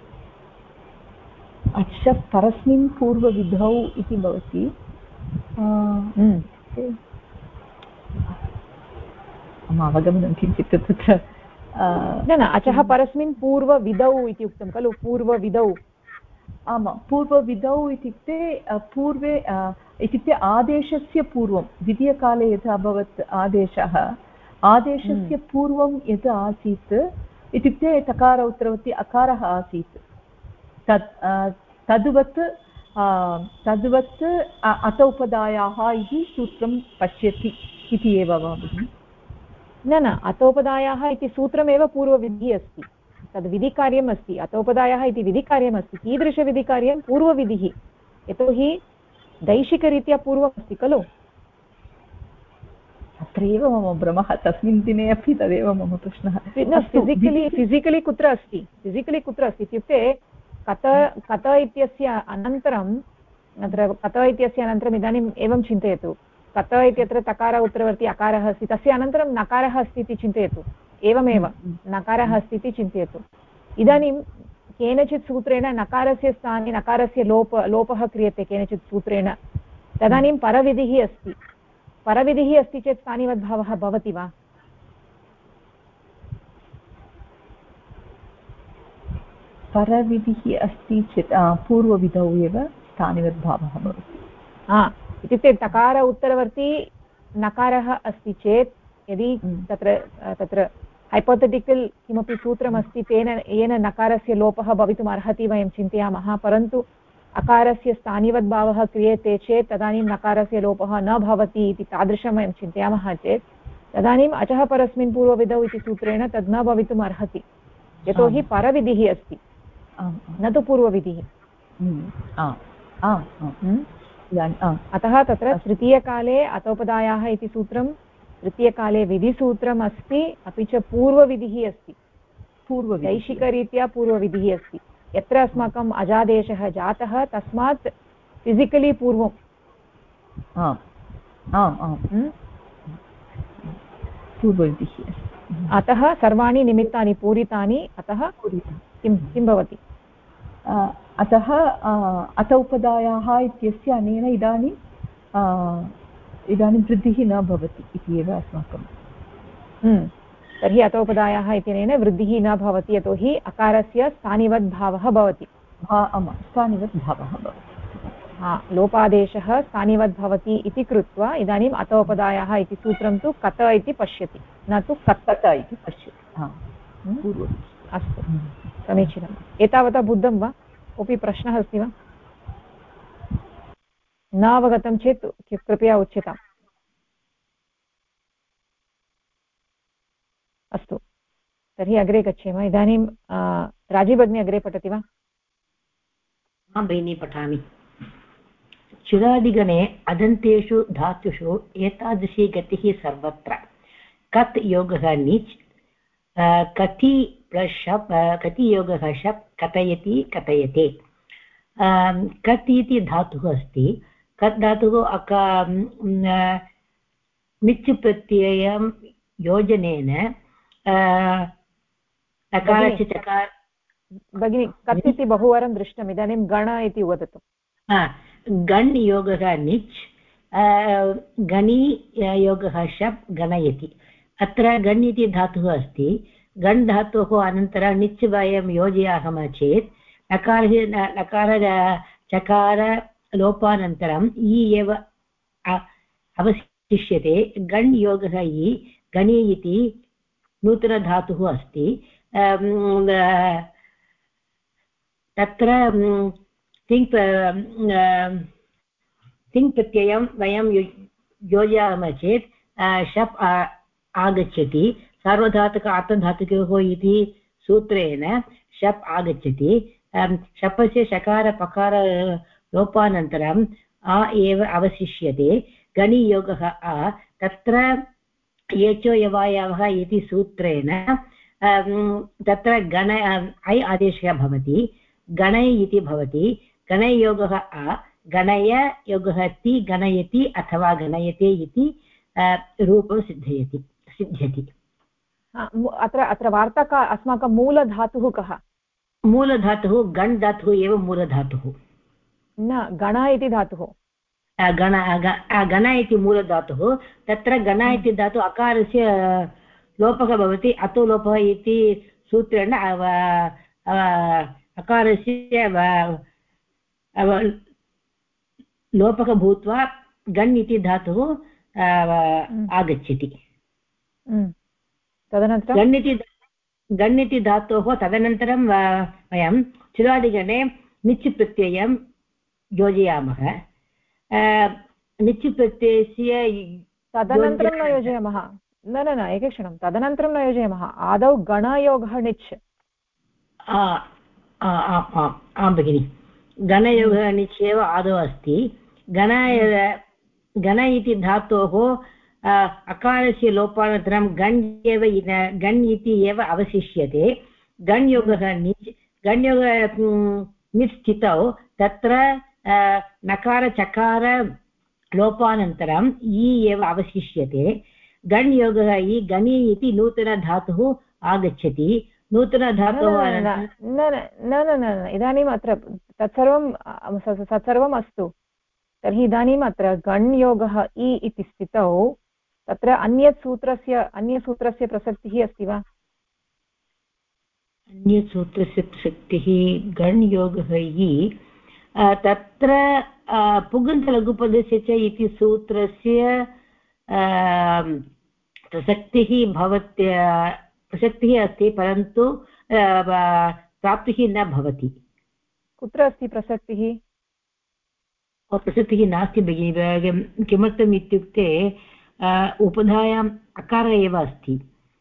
अच् परस्मिन् पूर्वविधौ इति भवति मम अवगमनं किञ्चित् तत्र न अचः परस्मिन् पूर्वविधौ इति उक्तं खलु पूर्वविधौ आमां पूर्वविधौ इत्युक्ते पूर्वे इत्युक्ते आदेशस्य पूर्वं द्वितीयकाले यथा अभवत् आदेशस्य पूर्वं यत् आसीत् इत्युक्ते तकार उत्तरवर्ति अकारः आसीत् तद्वत् अतौपदायाः इति सूत्रं पश्यति इति एव वा भगिनि न अतोपदायाः इति सूत्रमेव पूर्वविधिः अस्ति तद् विधिकार्यम् अस्ति अतोपदायाः इति विधिकार्यमस्ति कीदृशविधिकार्यं पूर्वविधिः यतोहि दैशिकरीत्या पूर्वम् अस्ति खलु अत्रैव मम भ्रमः तस्मिन् दिने अपि तदेव मम प्रश्नः फिसिकलि कुत्र अस्ति इत्युक्ते कत इत्यस्य अनन्तरम् इदानीम् एवं चिन्तयतु कत इत्यत्र तकार उत्तरवर्ति अकारः अस्ति तस्य अनन्तरं नकारः अस्ति इति चिन्तयतु एवमेव नकारः अस्ति इति चिन्तयतु इदानीं केनचित् सूत्रेण नकारस्य स्थाने नकारस्य लोपः क्रियते केनचित् सूत्रेण तदानीं परविधिः अस्ति चेत् स्थानिवद्भावः भवति वा परविधिः अस्ति चेत् पूर्वविधौ एव स्थानिवद्भावः भवति इत्युक्ते तकार उत्तरवर्ती नकारः अस्ति चेत् यदि तत्र हैपोथेटिकल् किमपि सूत्रमस्ति येन नकारस्य लोपः भवितुम् अर्हति वयं चिन्तयामः परन्तु अकारस्य स्थानिवद्भावः क्रियते चेत् तदानीं नकारस्य लोपः न भवति इति तादृशं वयं चिन्तयामः चेत् तदानीम् अचः परस्मिन् पूर्वविधौ इति सूत्रेण तद् न भवितुम् अर्हति यतोहि परविधिः अस्ति न तु पूर्वविधिः अतः तत्र तृतीयकाले अतोपदायाः इति सूत्रं तृतीयकाले विधिसूत्रम् अस्ति अपि च पूर्वविधिः अस्ति दैशिकरीत्या पूर्वविधिः अस्ति यत्र अस्माकम् अजादेशः जातः तस्मात् फिसिकलि पूर्वं पूर्वविधिः अतः सर्वाणि निमित्तानि पूरितानि अतः किं भवति अतः अतौपदायाः इत्यस्य अनेन इदानीं वृद्धिः न भवति इति एव अस्माकं तर्हि अतोपदायाः इत्यनेन वृद्धिः न भवति यतोहि अकारस्य स्थानिवद्भावः भवति स्थानिवद्भावः भवति लोपादेशः स्थानिवद्भवति इति कृत्वा इदानीम् अतोपदायाः इति सूत्रं तु कत इति पश्यति न तु कत इति पश्यति अस्तु समीचीनम् एतावता बुद्धं वा कोऽपि प्रश्नः अस्ति वा न अवगतं चेत् कृपया उच्यताम् अस्तु तर्हि अग्रे गच्छेम इदानीं राजी भगिनी अग्रे पठति वा भगिनी पठामि चुरादिगणे अदन्तेषु धातुषु एतादृशी गतिः सर्वत्र कत् योगः निच् कति प्लस् शप् कति योगः शप् कथयति कथयते कत् इति धातुः अस्ति कत् धातुः निच् प्रत्ययं योजनेन नकारस्य चकार भगिनि कत् इति बहुवारं दृष्टम्, इदानीं गण इति वदतु। गण् योगः निच्, गणी योगः शप् गणयति। अत्र गण् इति धातुः अस्ति। गण् धातोः अनन्तरं निच् वयं योजयामः चेत् नकार चकार लोपानन्तरम् इ एव अवशिष्यते। गण् योगः इ, गणी इति नूतनधातुः अस्ति। तत्र तिङ् प्रत्ययं वयं योजयामः चेत् शप् आगच्छति। सार्वधातुक आर्धधातुकयोः इति सूत्रेण शप् आगच्छति। शपस्य शकार पकार लोपानन्तरम् आ एव अवशिष्यते। गणियोगः आ, तत्र एचो यवायवः इति सूत्रेण तत्र गण ऐ आदेशः भवति, गणै इति भवति। गणयोगः आ, गणय योगः ति, गणयति अथवा गणयते इति रूपं सिद्ध्यति। अत्र वार्ताक अस्माकं मूलधातुः कः? मूलधातुः गण् धातुः एव मूलधातुः न, गण इति धातुः। गण इति मूलधातुः। तत्र गण इति धातुः अकारस्य लोपः भवति, अतो लोपः इति सूत्रेण अकारस्य लोपः भूत्वा गण् इति धातुः आगच्छति। तदनन्तरं गण् इति धातोः तदनन्तरं वयं चुरादिगणे निच् प्रत्ययं योजयामः। निच् प्रत्ययस्य तदनन्तरं न योजयामः, न एकक्षणं, तदनन्तरं न योजयामः, आदौ गणयोगः निच्। आं भगिनि, गणयोगः निच् एव आदौ अस्ति। गण इति धातोः अकारस्य लोपानन्तरं गण् इति एव अवशिष्यते। गण्योगः निच्, गण्योगः निच् स्थितौ तत्र नकार चकार लोपानन्तरम् इ एव अवशिष्यते। गण् योगः इ, गणि इति नूतनधातुः आगच्छति। नूतनधातुः न इदानीम् अत्र तत्सर्वम् अस्तु। तर्हि इदानीम् अत्र गण् योगः इ इति स्थितौ तत्र अन्यसूत्रस्य प्रसक्तिः अस्ति वा? अन्यसूत्रस्य प्रसक्तिः गण् योगः इ, तत्र पुगन्तलघुपदस्य च इति सूत्रस्य प्रसक्तिः अस्ति, परन्तु प्राप्तिः न भवति। कुत्र अस्ति प्रसक्तिः? प्रसक्तिः नास्ति भगिनि। किमर्थम् इत्युक्ते उपधायाम् अकार एव अस्ति,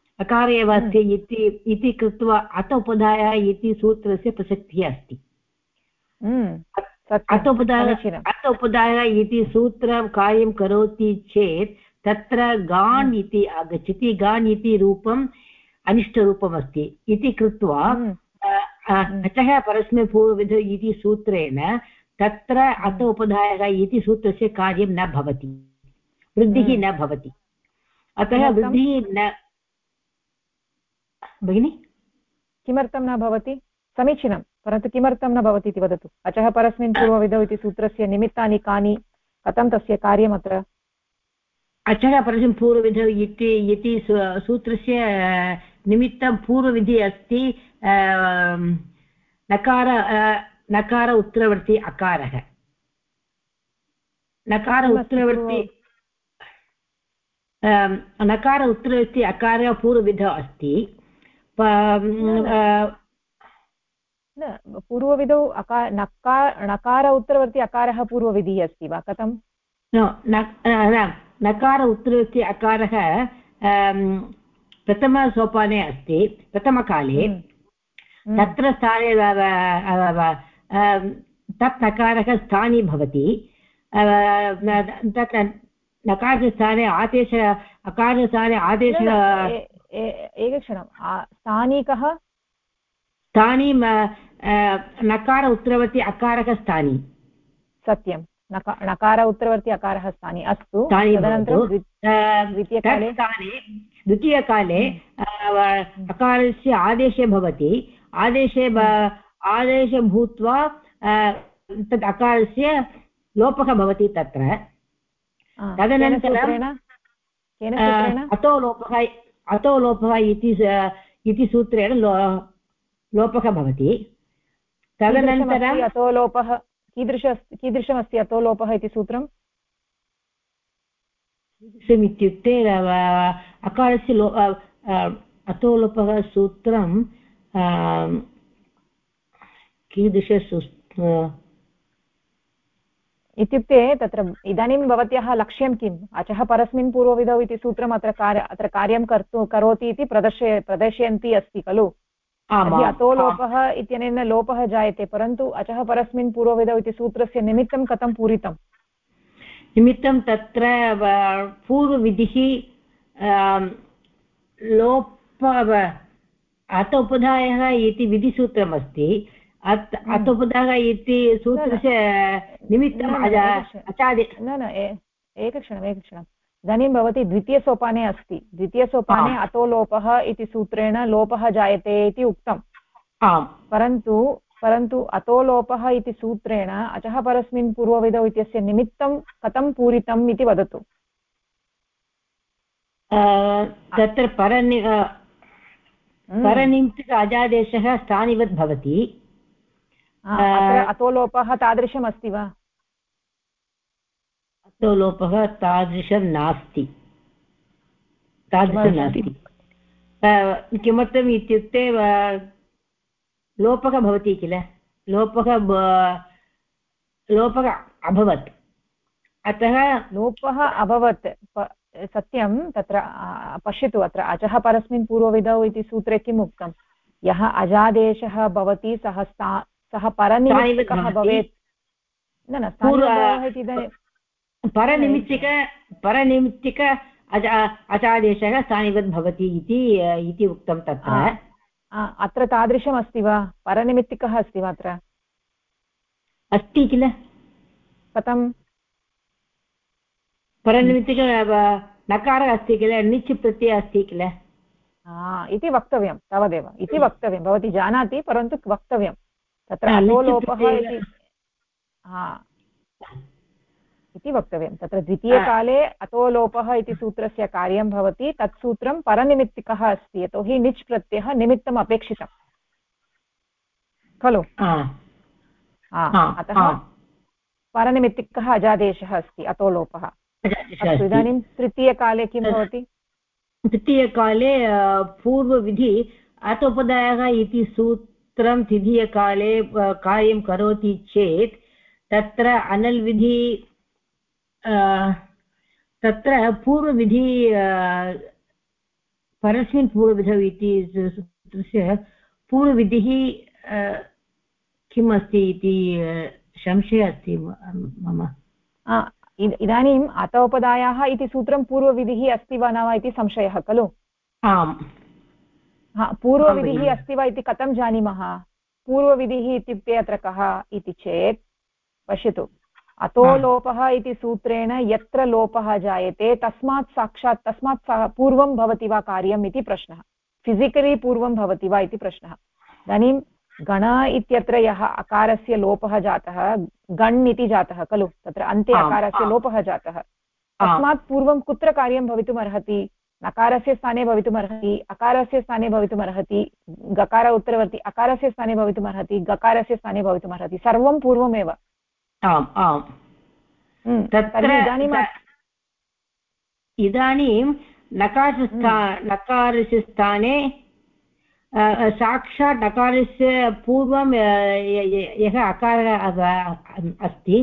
इति कृत्वा अत उपधायः इति सूत्रस्य प्रसक्तिः अस्ति। अत उपधायः इति सूत्रं कार्यं करोति चेत् तत्र गान् इति आगच्छति। गान् इति रूपम् अनिष्टरूपमस्ति इति कृत्वा अतः परस्मैपूर्वविध इति सूत्रेण तत्र अत उपधायः इति सूत्रस्य कार्यं न भवति, वृद्धिः न भवति। अतः वृद्धिः न भगिनि। किमर्थं न भवति? समीचीनं, परन्तु किमर्थं न भवति इति वदतु। अचः परस्मिन् पूर्वविधौ इति सूत्रस्य निमित्तानि कानि, कथं तस्य कार्यम् अत्र? अचः परस्मिन् पूर्वविधौ इति सूत्रस्य निमित्तं पूर्वविधि अस्ति नकार उत्तरवर्ती अकारः। नकार उत्तरवर्ती अकारः पूर्वविधौ अस्ति। पूर्वविधौ नकार उत्तरवर्ती अकारः पूर्वविधिः अस्ति वा? कथं? नकार उत्तरवर्ती अकारः प्रथमसोपाने अस्ति, प्रथमकाले। तत्र स्थाने तत् नकारः स्थानी भवति। तत्र नकारस्य स्थाने आदेश, अकारस्थाने आदेशः। एकक्षणं, स्थानी कः? स्थानी नकार उत्तरवर्ती अकारः स्थानी। सत्यं, नकार उत्तरवर्ती अकारः स्थानी। अस्तु, तदनन्तरं द्वितीयकाले अकारस्य आदेशः भवति। आदेशे भूत्वा तद् अकारस्य लोपः भवति तत्र तदनन्तरं अतो लोपः इति सूत्रेण लोपः भवति तदनन्तरम् अतो लोपः कीदृशमस्ति अतो लोपः इति सूत्रम् इत्युक्ते अकारस्य अतो लोपः सूत्रं कीदृश इत्युक्ते तत्र इदानीं भवत्याः लक्ष्यं किम् अचः परस्मिन् पूर्वविधौ इति सूत्रम् अत्र कार्यं करोति इति प्रदर्शयन्ती अस्ति खलु अतो लोपः इत्यनेन लोपः जायते परन्तु अचः परस्मिन् पूर्वविधौ इति सूत्रस्य निमित्तं कथं पूरितम् निमित्तं तत्र पूर्वविधिः लोप अत उपधायः इति विधिसूत्रमस्ति अत उपधायः इति सूत्रस्य निमित्तम् एकक्षणम् इदानीं भवती द्वितीयसोपाने अस्ति द्वितीयसोपाने अतो लोपः इति सूत्रेण लोपः जायते इति उक्तम् परन्तु अतो लोपः इति सूत्रेण अचः परस्मिन् पूर्वविधौ इत्यस्य निमित्तं कथं पूरितम् इति वदतु तत्र परनिमित्तिक अजादेशः स्थानिवत् भवति अतो लोपः तादृशमस्ति वा अतो लोपः तादृशं नास्ति किमर्थम् इत्युक्ते लोपः भवति किल लोपः अभवत् अतः लोपः अभवत् सत्यं तत्र पश्यतु अत्र अचः परस्मिन् पूर्वविधौ इति सूत्रे किम् उक्तं यः अजादेशः भवति सः परनिमित्तिकः भवेत् न परनिमित्तिक अजादेशः स्थानिवत् भवति इति उक्तं तत्र अत्र तादृशमस्ति वा परनिमित्तिकः अस्ति वा अत्र अस्ति किल कथं परनिमित्तिक नकारः अस्ति किल निच् प्रत्ययः अस्ति किल इति वक्तव्यं तावदेव इति वक्तव्यं भवती जानाति परन्तु वक्तव्यं तत्र अतो लोपः इति वक्तव्यं तत्र द्वितीयकाले अतो लोपः इति सूत्रस्य कार्यं भवति तत् सूत्रं परनिमित्तिकः अस्ति यतोहि निच् प्रत्ययः निमित्तम् अपेक्षितं खलु अतः परनिमित्तिकः अजादेशः अस्ति अतो लोपः अस्तु इदानीं तृतीयकाले किं भवति तृतीयकाले पूर्वविधि अतोपदायः इति सूत्रं तृतीयकाले कार्यं करोति चेत् तत्र अनल्विधि तत्र पूर्वविधि परस्मिन् पूर्वविधौ इति सूत्रस्य पूर्वविधिः किम् अस्ति इति संशयः अस्ति मम इदानीम् अतोपदायाः इति सूत्रं पूर्वविधिः अस्ति वा न वा इति संशयः खलु आम् पूर्वविधिः अस्ति वा इति कथं जानीमः पूर्वविधिः इत्युक्ते अत्र कः इति चेत् पश्यतु अतो लोपः इति सूत्रेण यत्र लोपः जायते तस्मात् पूर्वं भवति वा कार्यम् इति प्रश्नः फिसिकलि पूर्वं भवति वा इति प्रश्नः इदानीं गण इत्यत्र यः अकारस्य लोपः जातः गण् इति जातः खलु तत्र अन्ते अकारस्य लोपः जातः तस्मात् पूर्वं कुत्र कार्यं भवितुमर्हति नकारस्य स्थाने भवितुमर्हति अकारस्य स्थाने भवितुमर्हति गकार उत्तरवर्ति अकारस्य स्थाने भवितुमर्हति गकारस्य स्थाने भवितुमर्हति सर्वं पूर्वमेव आम् आम् तत्र इदानीं नकारस्य स्थाने साक्षात् नकारस्य पूर्वं यः अकारः अस्ति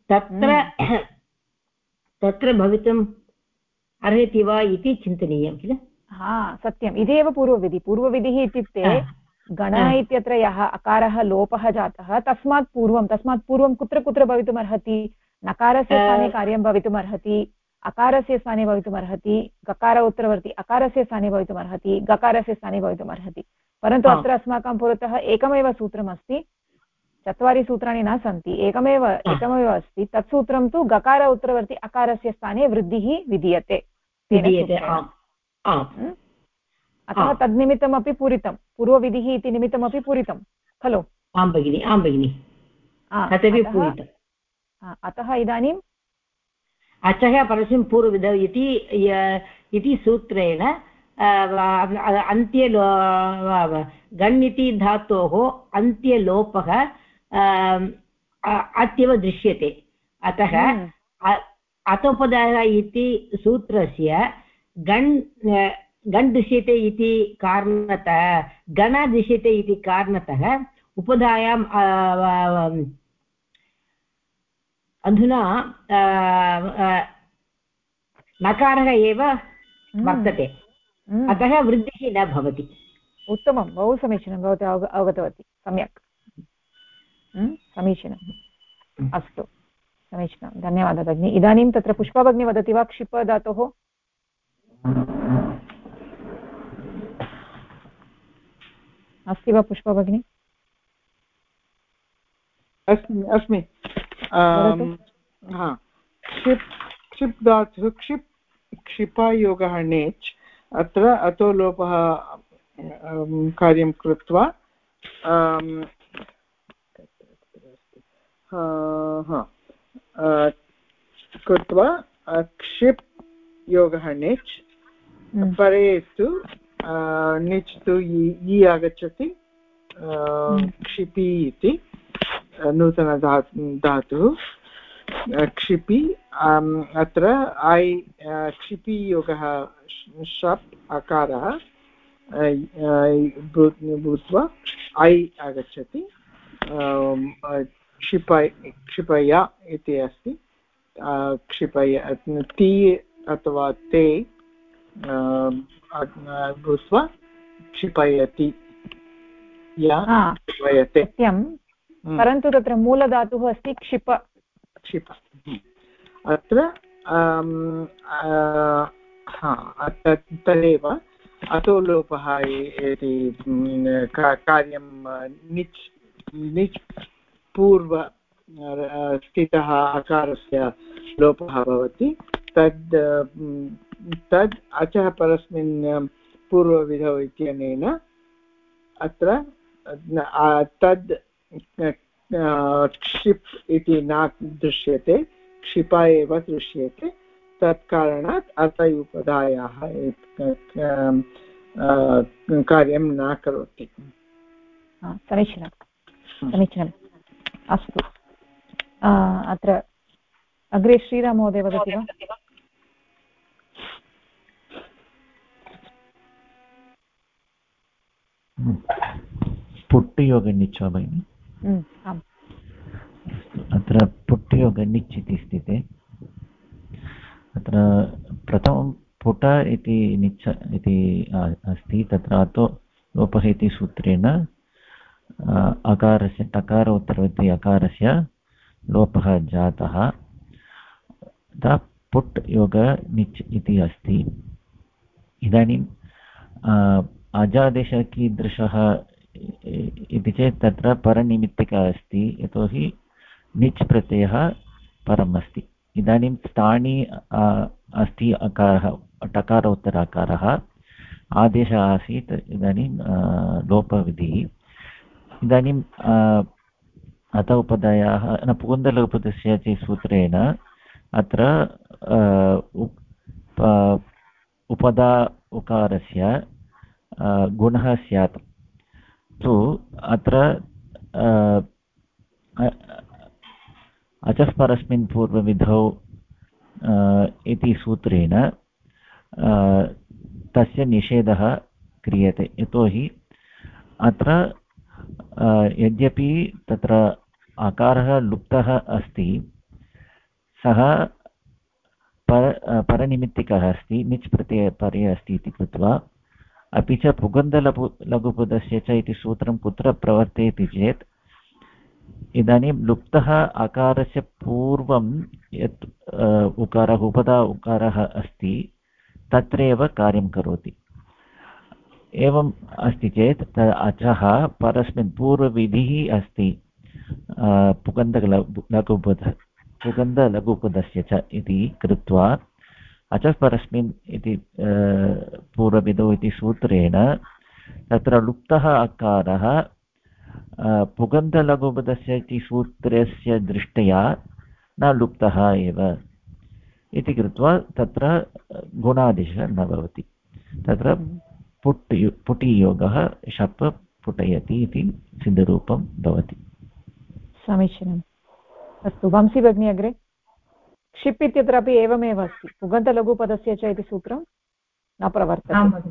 तत्र भवितुम् अर्हति वा इति चिन्तनीयं किल सत्यम् इदेव पूर्वविधिः इत्युक्ते गण इत्यत्र यः अकारः लोपः जातः तस्मात् पूर्वं कुत्र कुत्र भवितुमर्हति नकारस्य स्थाने कार्यं भवितुमर्हति अकारस्य स्थाने भवितुमर्हति गकार उत्तरवर्ति अकारस्य स्थाने भवितुमर्हति गकारस्य स्थाने भवितुमर्हति परन्तु अत्र अस्माकं पुरतः एकमेव सूत्रमस्ति 4 सूत्राणि न सन्ति एकमेव अस्ति तत् सूत्रं तु गकार उत्तरवर्ति अकारस्य स्थाने वृद्धिः विधीयते अतः तन्निमित्तमपि पूरितम् पूर्वविधिः इति निमित्तमपि पूरितं खलु? आं भगिनि तदपि पूरितम्। अतः इदानीम् अचः परस्मिन् पूर्वविधौ इति सूत्रेण अन्त्ये गण् इति धातोः अन्त्यलोपः अत्येव दृश्यते। अतः अतोपदायः इति सूत्रस्य गण् दृश्यते इति कारणतः गण दृश्यते इति कारणतः उपधायां अधुना नकारः एव वर्तते, अतः वृद्धिः न भवति। उत्तमं, बहु समीचीनं, भवती अवगतवती, सम्यक्, समीचीनम्। अस्तु, समीचीनं, धन्यवादः भगिनि। इदानीं तत्र पुष्पा भगिनी वदति वा क्षिप धातोः? अस्ति वा पुष्पा भगिनी? अस्मि। क्षिप् धातुः क्षिपायोगः नेच्, अत्र अतो लोपः कार्यं कृत्वा क्षिप् योगः नेच्, परे तु निच् तु इ आगच्छति, क्षिपि इति नूतन धातुः क्षिपि। अत्र क्षिपि योगः शप् अकारः भूत्वा ऐ आगच्छति, क्षिपया इति अस्ति, क्षिपया ति अथवा ते भूत्वा क्षिपयति या क्षिपयते। परन्तु तत्र मूलधातुः अस्ति क्षिप। अत्र तदेव अतो लोपः इति कार्यं निच् पूर्व स्थितः अकारस्य लोपः भवति। तद् अचः परस्मिन् पूर्वविधौ इत्यनेन अत्र तद् क्षिप् इति न दृश्यते, क्षिपा एव दृश्यते। तत्कारणात् अत उपधायाः कार्यं न करोति। समीचीनम्। अस्तु, अत्र अग्रे श्रीराम महोदय वदति वा? पुट्टयोगनिच् वा भगिनि? अत्र पुट्टयोगनिच् इति स्थिते अत्र प्रथमं पुट इति निच् इति अस्ति, तत्र अतो लोपः इति सूत्रेण अकारस्य टकार उत्तरवर्ति अकारस्य लोपः जातः, पुट् योग निच् इति अस्ति। इदानीम् अजादेशः कीदृशः इति चेत् तत्र परनिमित्तिका अस्ति, यतोहि निच् प्रत्ययः परम् अस्ति। इदानीं स्थानी अस्ति अकारः टकार उत्तर अकारः, आदेशः आसीत्, इदानीं लोपविधिः। इदानीम् अत उपधायाः पुगन्धलोपदस्य सूत्रेण अत्र उपधा उकारस्य गुणः स्यात् तु अत्र अचः परस्मिन् पूर्वविधौ इति सूत्रेण तस्य निषेधः क्रियते, यतोहि अत्र यद्यपि तत्र आकारः लुप्तः अस्ति, सः परनिमित्तिकः अस्ति, निच् प्रत्यय परे अस्ति इति कृत्वा, अपि च पुगन्धलघुपदस्य च इति सूत्रं कुत्र प्रवर्तयति चेत् इदानीं लुप्तः आकारस्य पूर्वं यत् उकारः उपधा उकारः अस्ति तत्रैव कार्यं करोति। एवम् अस्ति चेत् अचः परस्मिन् पूर्वविधिः अस्ति पुगन्धलघुपदस्य च इति कृत्वा अचः परस्मिन् इति पूर्वविधौ इति सूत्रेण तत्र लुप्तः अकारः पुगन्तलघुपदस्य इति सूत्रस्य दृष्ट्या न लुप्तः एव इति कृत्वा तत्र गुणादेशः न भवति। तत्र पुटियोगः शप् पुटयति इति सिद्धरूपं भवति। समीचीनम्। अस्तु, वंशी भगिनी अग्रे। क्षिप् इत्यत्रापि एवमेव अस्ति, पुगन्तलघुपदस्य च इति सूत्रं न प्रवर्तते।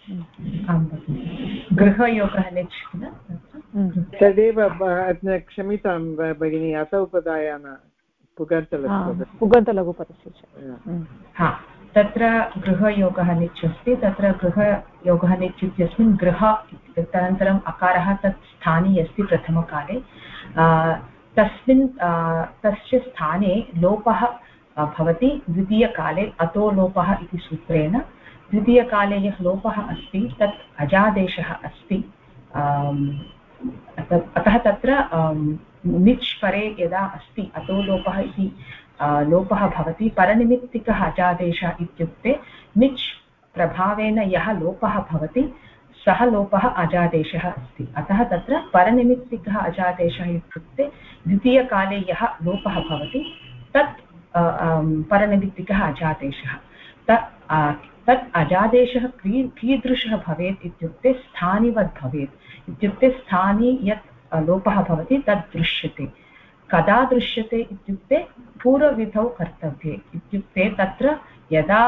गृहयोगः निच् तदेव क्षम्यतां भगिनी, अत उपदायाना पुगन्तलघुपदस्य च। तत्र गृहयोगः निच् अस्ति। तत्र गृहयोगः निच् इत्यस्मिन् गृह तदनन्तरम् अकारः तत् स्थाने अस्ति प्रथमकाले। तस्मिन् तस्य स्थाने लोपः भवति द्वितीयकाले अतो लोपः इति सूत्रेण। द्वितीयकाले यः लोपः अस्ति तत् अजादेशः अस्ति। अतः तत्र निच् परे यदा अस्ति अतो लोपः इति लोपः भवति। परनिमित्तिकः अजादेशः इत्युक्ते निच् प्रभावेन यः लोपः भवति सः लोपः अजादेशः अस्ति। अतः तत्र परनिमित्तिकः अजादेशः इत्युक्ते द्वितीयकाले यः लोपः भवति तत् परनिमित्तिकः अजादेशः। तत् अजादेशः कीदृशः भवेत् इत्युक्ते स्थानिवत् भवेत्। इत्युक्ते स्थाने यत् लोपः भवति तत् दृश्यते। कदा दृश्यते इत्युक्ते पूर्वविधौ कर्तव्ये। इत्युक्ते तत्र यदा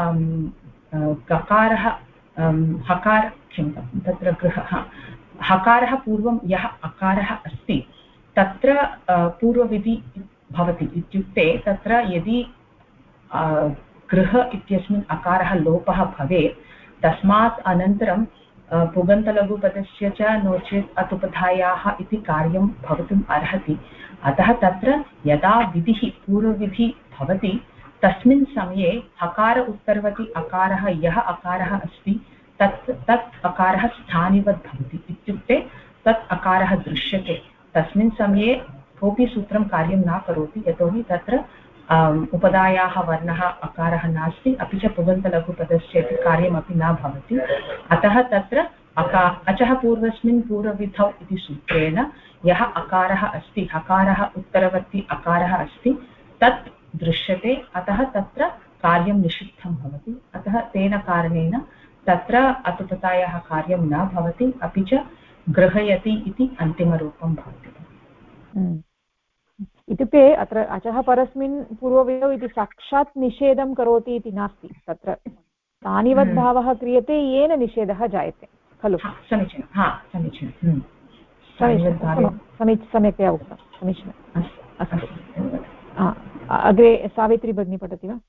ककारः हकार तत्र हकारः पूर्वं यः अकारः अस्ति तत्र पूर्वविधि भवति। इत्युक्ते तत्र यदि गृह इत्यस्मिन् अकारः लोपः भवेत् तस्मात् अनन्तरं पुगन्तलघुपदस्य च नो चेत् अतुपधायाः इति कार्यं भवितुम् अर्हति। अतः तत्र यदा विधिः पूर्वविधिः भवति तस्मिन् समये हकार उत्तरवति अकारः यः अकारः अस्ति तत् अकारः स्थानिवत् भवति। इत्युक्ते तत् अकारः दृश्यते। तस्मिन् समये कोऽपि सूत्रं कार्यं न करोति, यतोहि तत्र उपदायाः वर्णः अकारः नास्ति, अपि च पुगन्तलघुपदस्य इति कार्यमपि न भवति। अतः तत्र अचः पूर्वस्मिन् पूर्वविधौ इति सूत्रेण यः अकारः अस्ति, हकारः उत्तरवर्ती अकारः अस्ति तत् दृश्यते। अतः तत्र कार्यं निषिद्धं भवति। अतः तेन कारणेन तत्र अतुपतायाः कार्यं न भवति, अपि च गृहयति इति अन्तिमरूपं भवति। इत्युक्ते अत्र अचः परस्मिन् पूर्वविधौ इति साक्षात् निषेधं करोति इति नास्ति। तत्र स्थानिवद्भावः क्रियते येन निषेधः जायते खलु। समीचीनं। सम्यक्तया उक्तं। समीचीनम्। अस्तु, अग्रे सावित्री भगिनी पठति वा?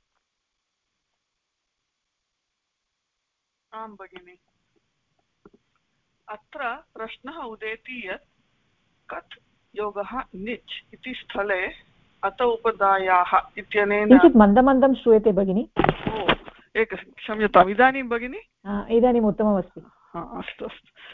आं भगिनि। अत्र प्रश्नः उदेति यत् कत् योगः निच् इति स्थले अत उपदायाः इत्यनेन। किञ्चित् मन्दमन्दं श्रूयते भगिनि। क्षम्यताम्। इदानीं भगिनि? इदानीम् उत्तममस्ति। अस्तु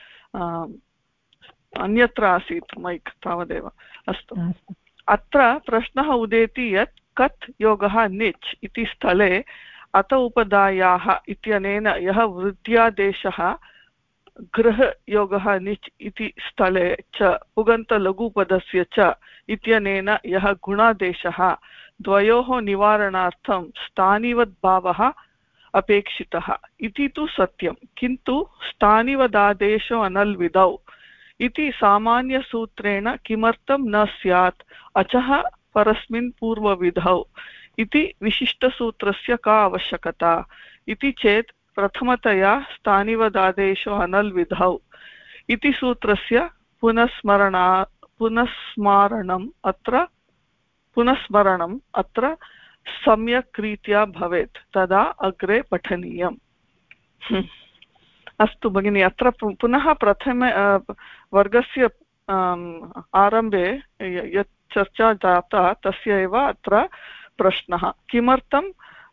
अन्यत्र आसीत् मैक्, तावदेव। अस्तु, अत्र प्रश्नः उदेति यत् कत् योगः निच् इति स्थले अत उपदायाः इत्यनेन यः वृद्ध्यादेशः गृहयोगः निच् इति स्थले च पुगन्तलघुपदस्य च इत्यनेन यः गुणादेशः द्वयोः निवारणार्थं स्थानिवद्भावः अपेक्षितः इति तु सत्यं, किन्तु स्थानिवदादेशो अनल्विदौ इति सामान्यसूत्रेण किमर्थं न स्यात् अचः परस्मिन् पूर्वविधौ इति विशिष्टसूत्रस्य का आवश्यकता इति चेत् प्रथमतया स्थानिवदादेशो अनल्विधौ इति सूत्रस्य पुनस्मरणम् अत्र सम्यक् रीत्या भवेत्, तदा अग्रे पठनीयम्। अस्तु भगिनि, अत्र पुनः प्रथम वर्गस्य आरम्भे यत् चर्चा जाता तस्य एव अत्र प्रश्नः, किमर्थं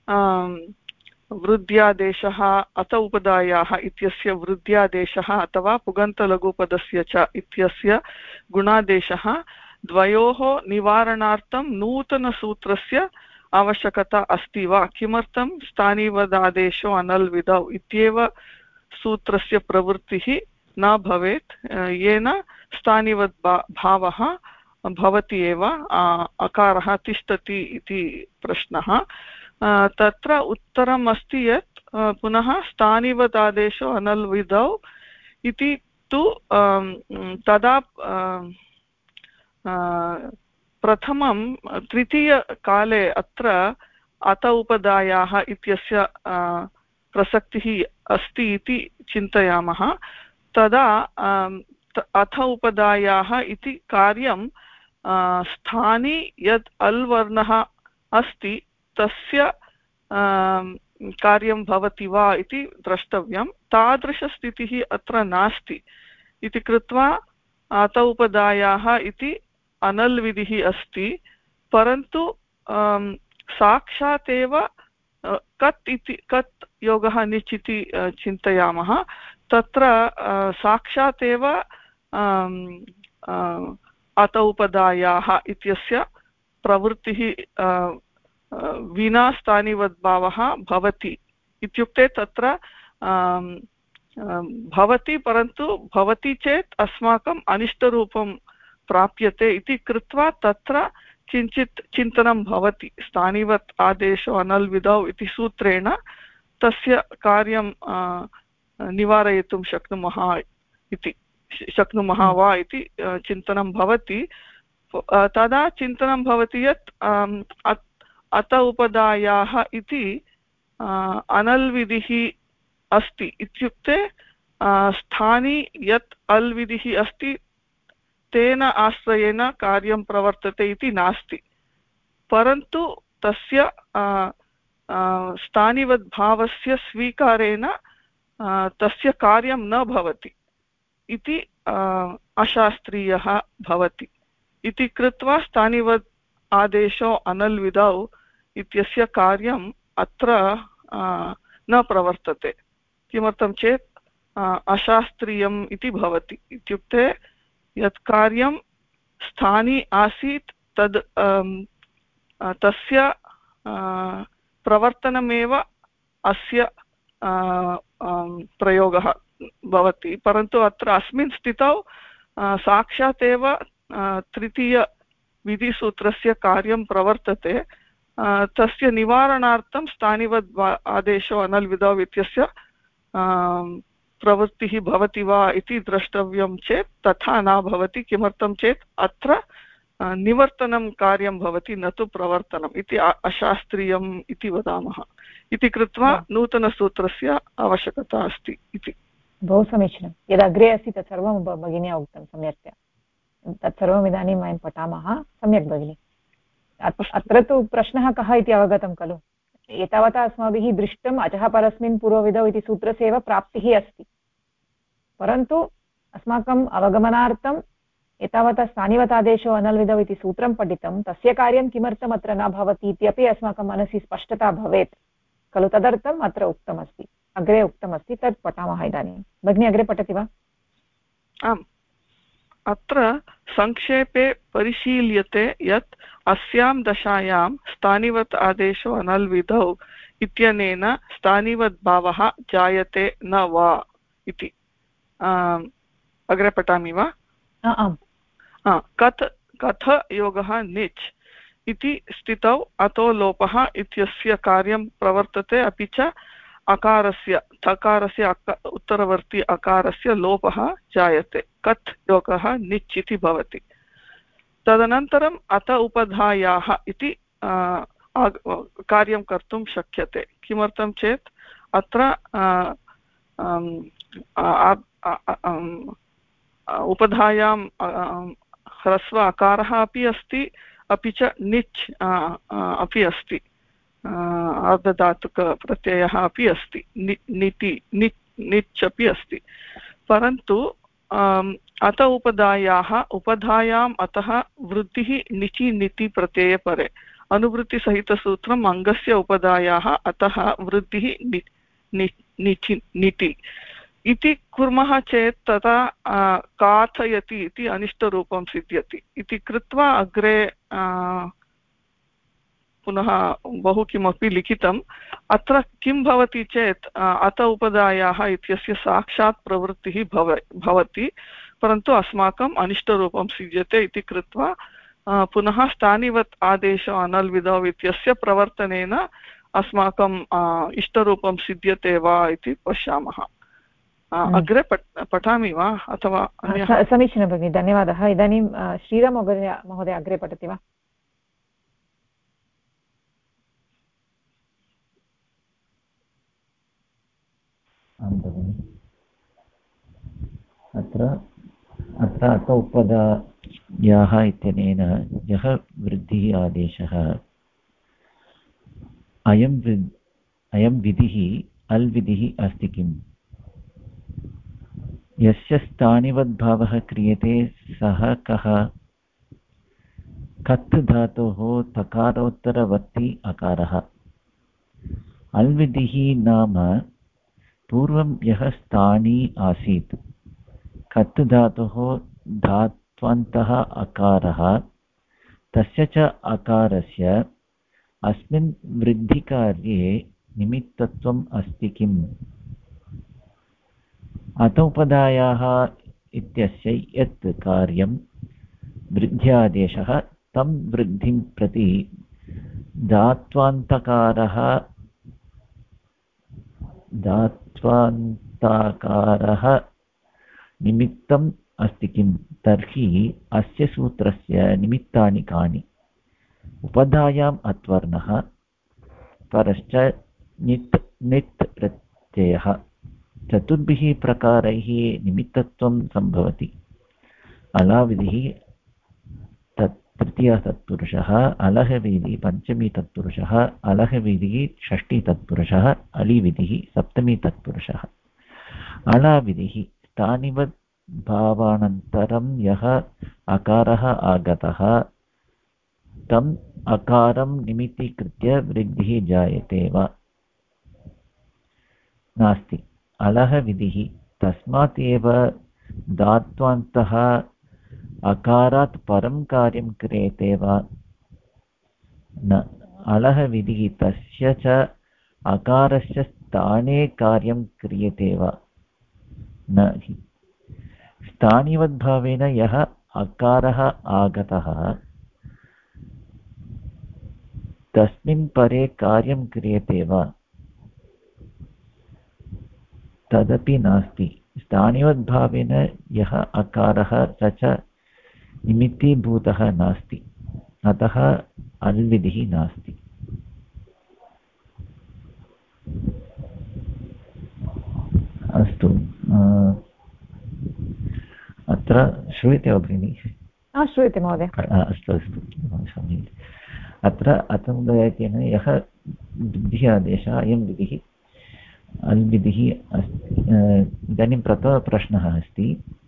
वृद्ध्यादेशः अत उपदायाः इत्यस्य वृद्ध्यादेशः अथवा पुगन्तलघुपदस्य च इत्यस्य गुणादेशः द्वयोः निवारणार्थं नूतनसूत्रस्य आवश्यकता अस्ति वा? किमर्थं स्थानिवदादेशो अनल्विदौ इत्येव सूत्रस्य प्रवृत्तिः न भवेत् येन स्थानिवद् भावः भवति एव अकारः तिष्ठति इति प्रश्नः। तत्र उत्तरम् अस्ति यत् पुनः स्थानिवत् आदेशो अनल्विधौ इति तु तदा प्रथमं तृतीयकाले अत्र अत उपधायाः इत्यस्य प्रसक्तिः अस्ति इति चिन्तयामः। तदा अथ उपधायाः इति कार्यं स्थाने यत् अल् वर्णः अस्ति तस्य कार्यं भवति वा इति द्रष्टव्यं। तादृशस्थितिः अत्र नास्ति इति कृत्वा अत उपधायाः इति अनल् विधिः अस्ति, परन्तु साक्षात् एव कत् योगः निच् इति चिन्तयामः। तत्र साक्षात् एव अत उपधायाः इत्यस्य प्रवृत्तिः विना स्थानिवद्भावः भवति इत्युक्ते तत्र भवति, परन्तु भवति चेत् अस्माकम् अनिष्टरूपं प्राप्यते इति कृत्वा तत्र किञ्चित् चिन्तनं भवति। स्थानिवत् आदेशो अनल्विधौ इति सूत्रेण तस्य कार्यं निवारयितुं शक्नुमः वा इति चिन्तनं भवति। तदा चिन्तनं भवति यत् अत उपधायाः इति अनल् विधिः अस्ति इत्युक्ते स्थाने यत् अल् विधिः अस्ति तेन आश्रयेण कार्यं प्रवर्तते इति नास्ति, परन्तु तस्य स्थानिवद्भावस्य स्वीकारेण तस्य कार्यं न भवति इति अशास्त्रीयः भवति इति कृत्वा स्थानिवद् आदेशो अनल् विधौ इत्यस्य कार्यम् अत्र न प्रवर्तते। किमर्थं चेत् अशास्त्रीयम् इति भवति। इत्युक्ते यत् कार्यं स्थाने आसीत् तद् तस्य प्रवर्तनमेव अस्य प्रयोगः भवति, परन्तु अत्र अस्मिन् स्थितौ साक्षात् एव तृतीयविधिसूत्रस्य कार्यं प्रवर्तते। तस्य निवारणार्थं स्थानिवद् आदेशो अनल् विधौ इत्यस्य प्रवृत्तिः भवति वा इति द्रष्टव्यं चेत् तथा न भवति। किमर्थं चेत् अत्र निवर्तनं कार्यं भवति, न तु प्रवर्तनम् इति अशास्त्रीयम् इति वदामः। इति कृत्वा नूतनसूत्रस्य आवश्यकता अस्ति इति। बहु समीचीनं। यदग्रे अस्ति तत्सर्वं भगिन्या उक्तं सम्यक्तया। तत्सर्वम् इदानीं वयं पठामः। सम्यक् भगिनि। अत्र तु प्रश्नः कः इति अवगतं खलु। एतावता अस्माभिः दृष्टम् अचः परस्मिन् पूर्वविधौ इति सूत्रस्य एव प्राप्तिः अस्ति, परन्तु अस्माकम् अवगमनार्थम् एतावता स्थानिवतादेशो अनल् विधौ इति सूत्रं पठितं, तस्य कार्यं किमर्थम् अत्र न भवति इत्यपि अस्माकं मनसि स्पष्टता भवेत् खलु। तदर्थम् अत्र उक्तमस्ति, अग्रे उक्तमस्ति, तत् पठामः इदानीं। भगिनी अग्रे पठति वा? आम्, अत्र संक्षेपे परिशील्यते यत् अस्यां दशायां स्थानिवत् आदेशो अनल् विधौ इत्यनेन स्थानिवद्भावः जायते न वा इति। अग्रे पठामि वा? आम्। कथ योगः निच् इति स्थितौ अतो लोपः इत्यस्य कार्यं प्रवर्तते, अपि च अकारस्य थकारस्य उत्तरवर्ती अकारस्य लोपः जायते। कथ् योगः निच् इति भवति। तदनन्तरम् अत उपधायाः इति कार्यं कर्तुं शक्यते। किमर्थं चेत् अत्र उपधायां ह्रस्व अकारः अपि अस्ति, अपि च निच् अपि अस्ति, अर्धधातुकप्रत्ययः अपि अस्ति, निच् अपि अस्ति। परन्तु अत उपधायाम् अतः वृद्धिः निचि निति प्रत्यये परे। अनुवृत्तिसहितसूत्रम् अङ्गस्य उपधायाः अतः वृद्धिः निचि निति इति कुर्मः चेत् तदा काथयति इति अनिष्टरूपं सिद्ध्यति। इति कृत्वा अग्रे पुनः बहु किमपि लिखितम्। अत्र किं भवति चेत् अत उपधायाः इत्यस्य साक्षात् प्रवृत्तिः भवति, परन्तु अस्माकम् अनिष्टरूपं सिद्ध्यते इति कृत्वा पुनः स्थानिवत् आदेशो अनल्विधौ इत्यस्य प्रवर्तनेन अस्माकम् इष्टरूपं सिद्ध्यते वा इति पश्यामः। अग्रे पठामि वा अथवा समीचीनं भगिनि, धन्यवादः। इदानीं श्रीराम महोदय अग्रे पठति वा? आं भगिनि। अत्र उपधायाः इत्यनेन यः वृद्धिः आदेशः अयं विधिः अल्विधिः अस्ति किम्? यस्य स्थानिवद्भावः क्रियते सः कः? कत् धातोः तकारोत्तरवर्ती अकारः। अल्विधिः नाम पूर्वं यः स्थानी आसीत्, कत् धातोः धात्वन्तः अकारः, तस्य च अकारस्य अस्मिन् वृद्धिकार्ये निमित्तत्वम् अस्ति किम्? अत उपधायाः इत्यस्य यत् कार्यं वृद्ध्यादेशः तं वृद्धिं प्रति धात्वान्तकारः निमित्तम् अस्ति किम्? तर्हि अस्य सूत्रस्य निमित्तानि कानि? उपधायाम् अत्वर्णः, परश्च नित् प्रत्ययः। चतुर्भिः प्रकारैः निमित्तत्वं सम्भवति। अलाविधिः तृतीयः तत्पुरुषः, अलहविधिः पञ्चमी तत्पुरुषः, अलहविधिः षष्ठी तत्पुरुषः, अलिविधिः सप्तमी तत्पुरुषः। अलाविधिः स्थानिवद् भावानन्तरं यः अकारः आगतः तम् अकारं निमित्तीकृत्य वृद्धिः जायते वा? नास्ति। अलहविधिः तस्मात् एव धात्वान्तः अकारात् परं कार्यं क्रियते वा? न। अलहविधिः तस्य च अकारस्य स्थाने कार्यं क्रियते वा? न हि। स्थानिवद्भावेन यः अकारः आगतः तस्मिन् परे कार्यं क्रियते वा? तदपि नास्ति। स्थानिवद्भावेन यः अकारः स च निमित्तीभूतः नास्ति, अतः अल्विधिः नास्ति। अस्तु, अत्र श्रूयते वा भगिनि? श्रूयते महोदय। अस्तु सम्यक्। अत्र अतमुदयतेन यः वृद्धिः आदेशः अयं विधिः अल्विधिः अस्ति। इदानीं प्रथमप्रश्नः अस्ति।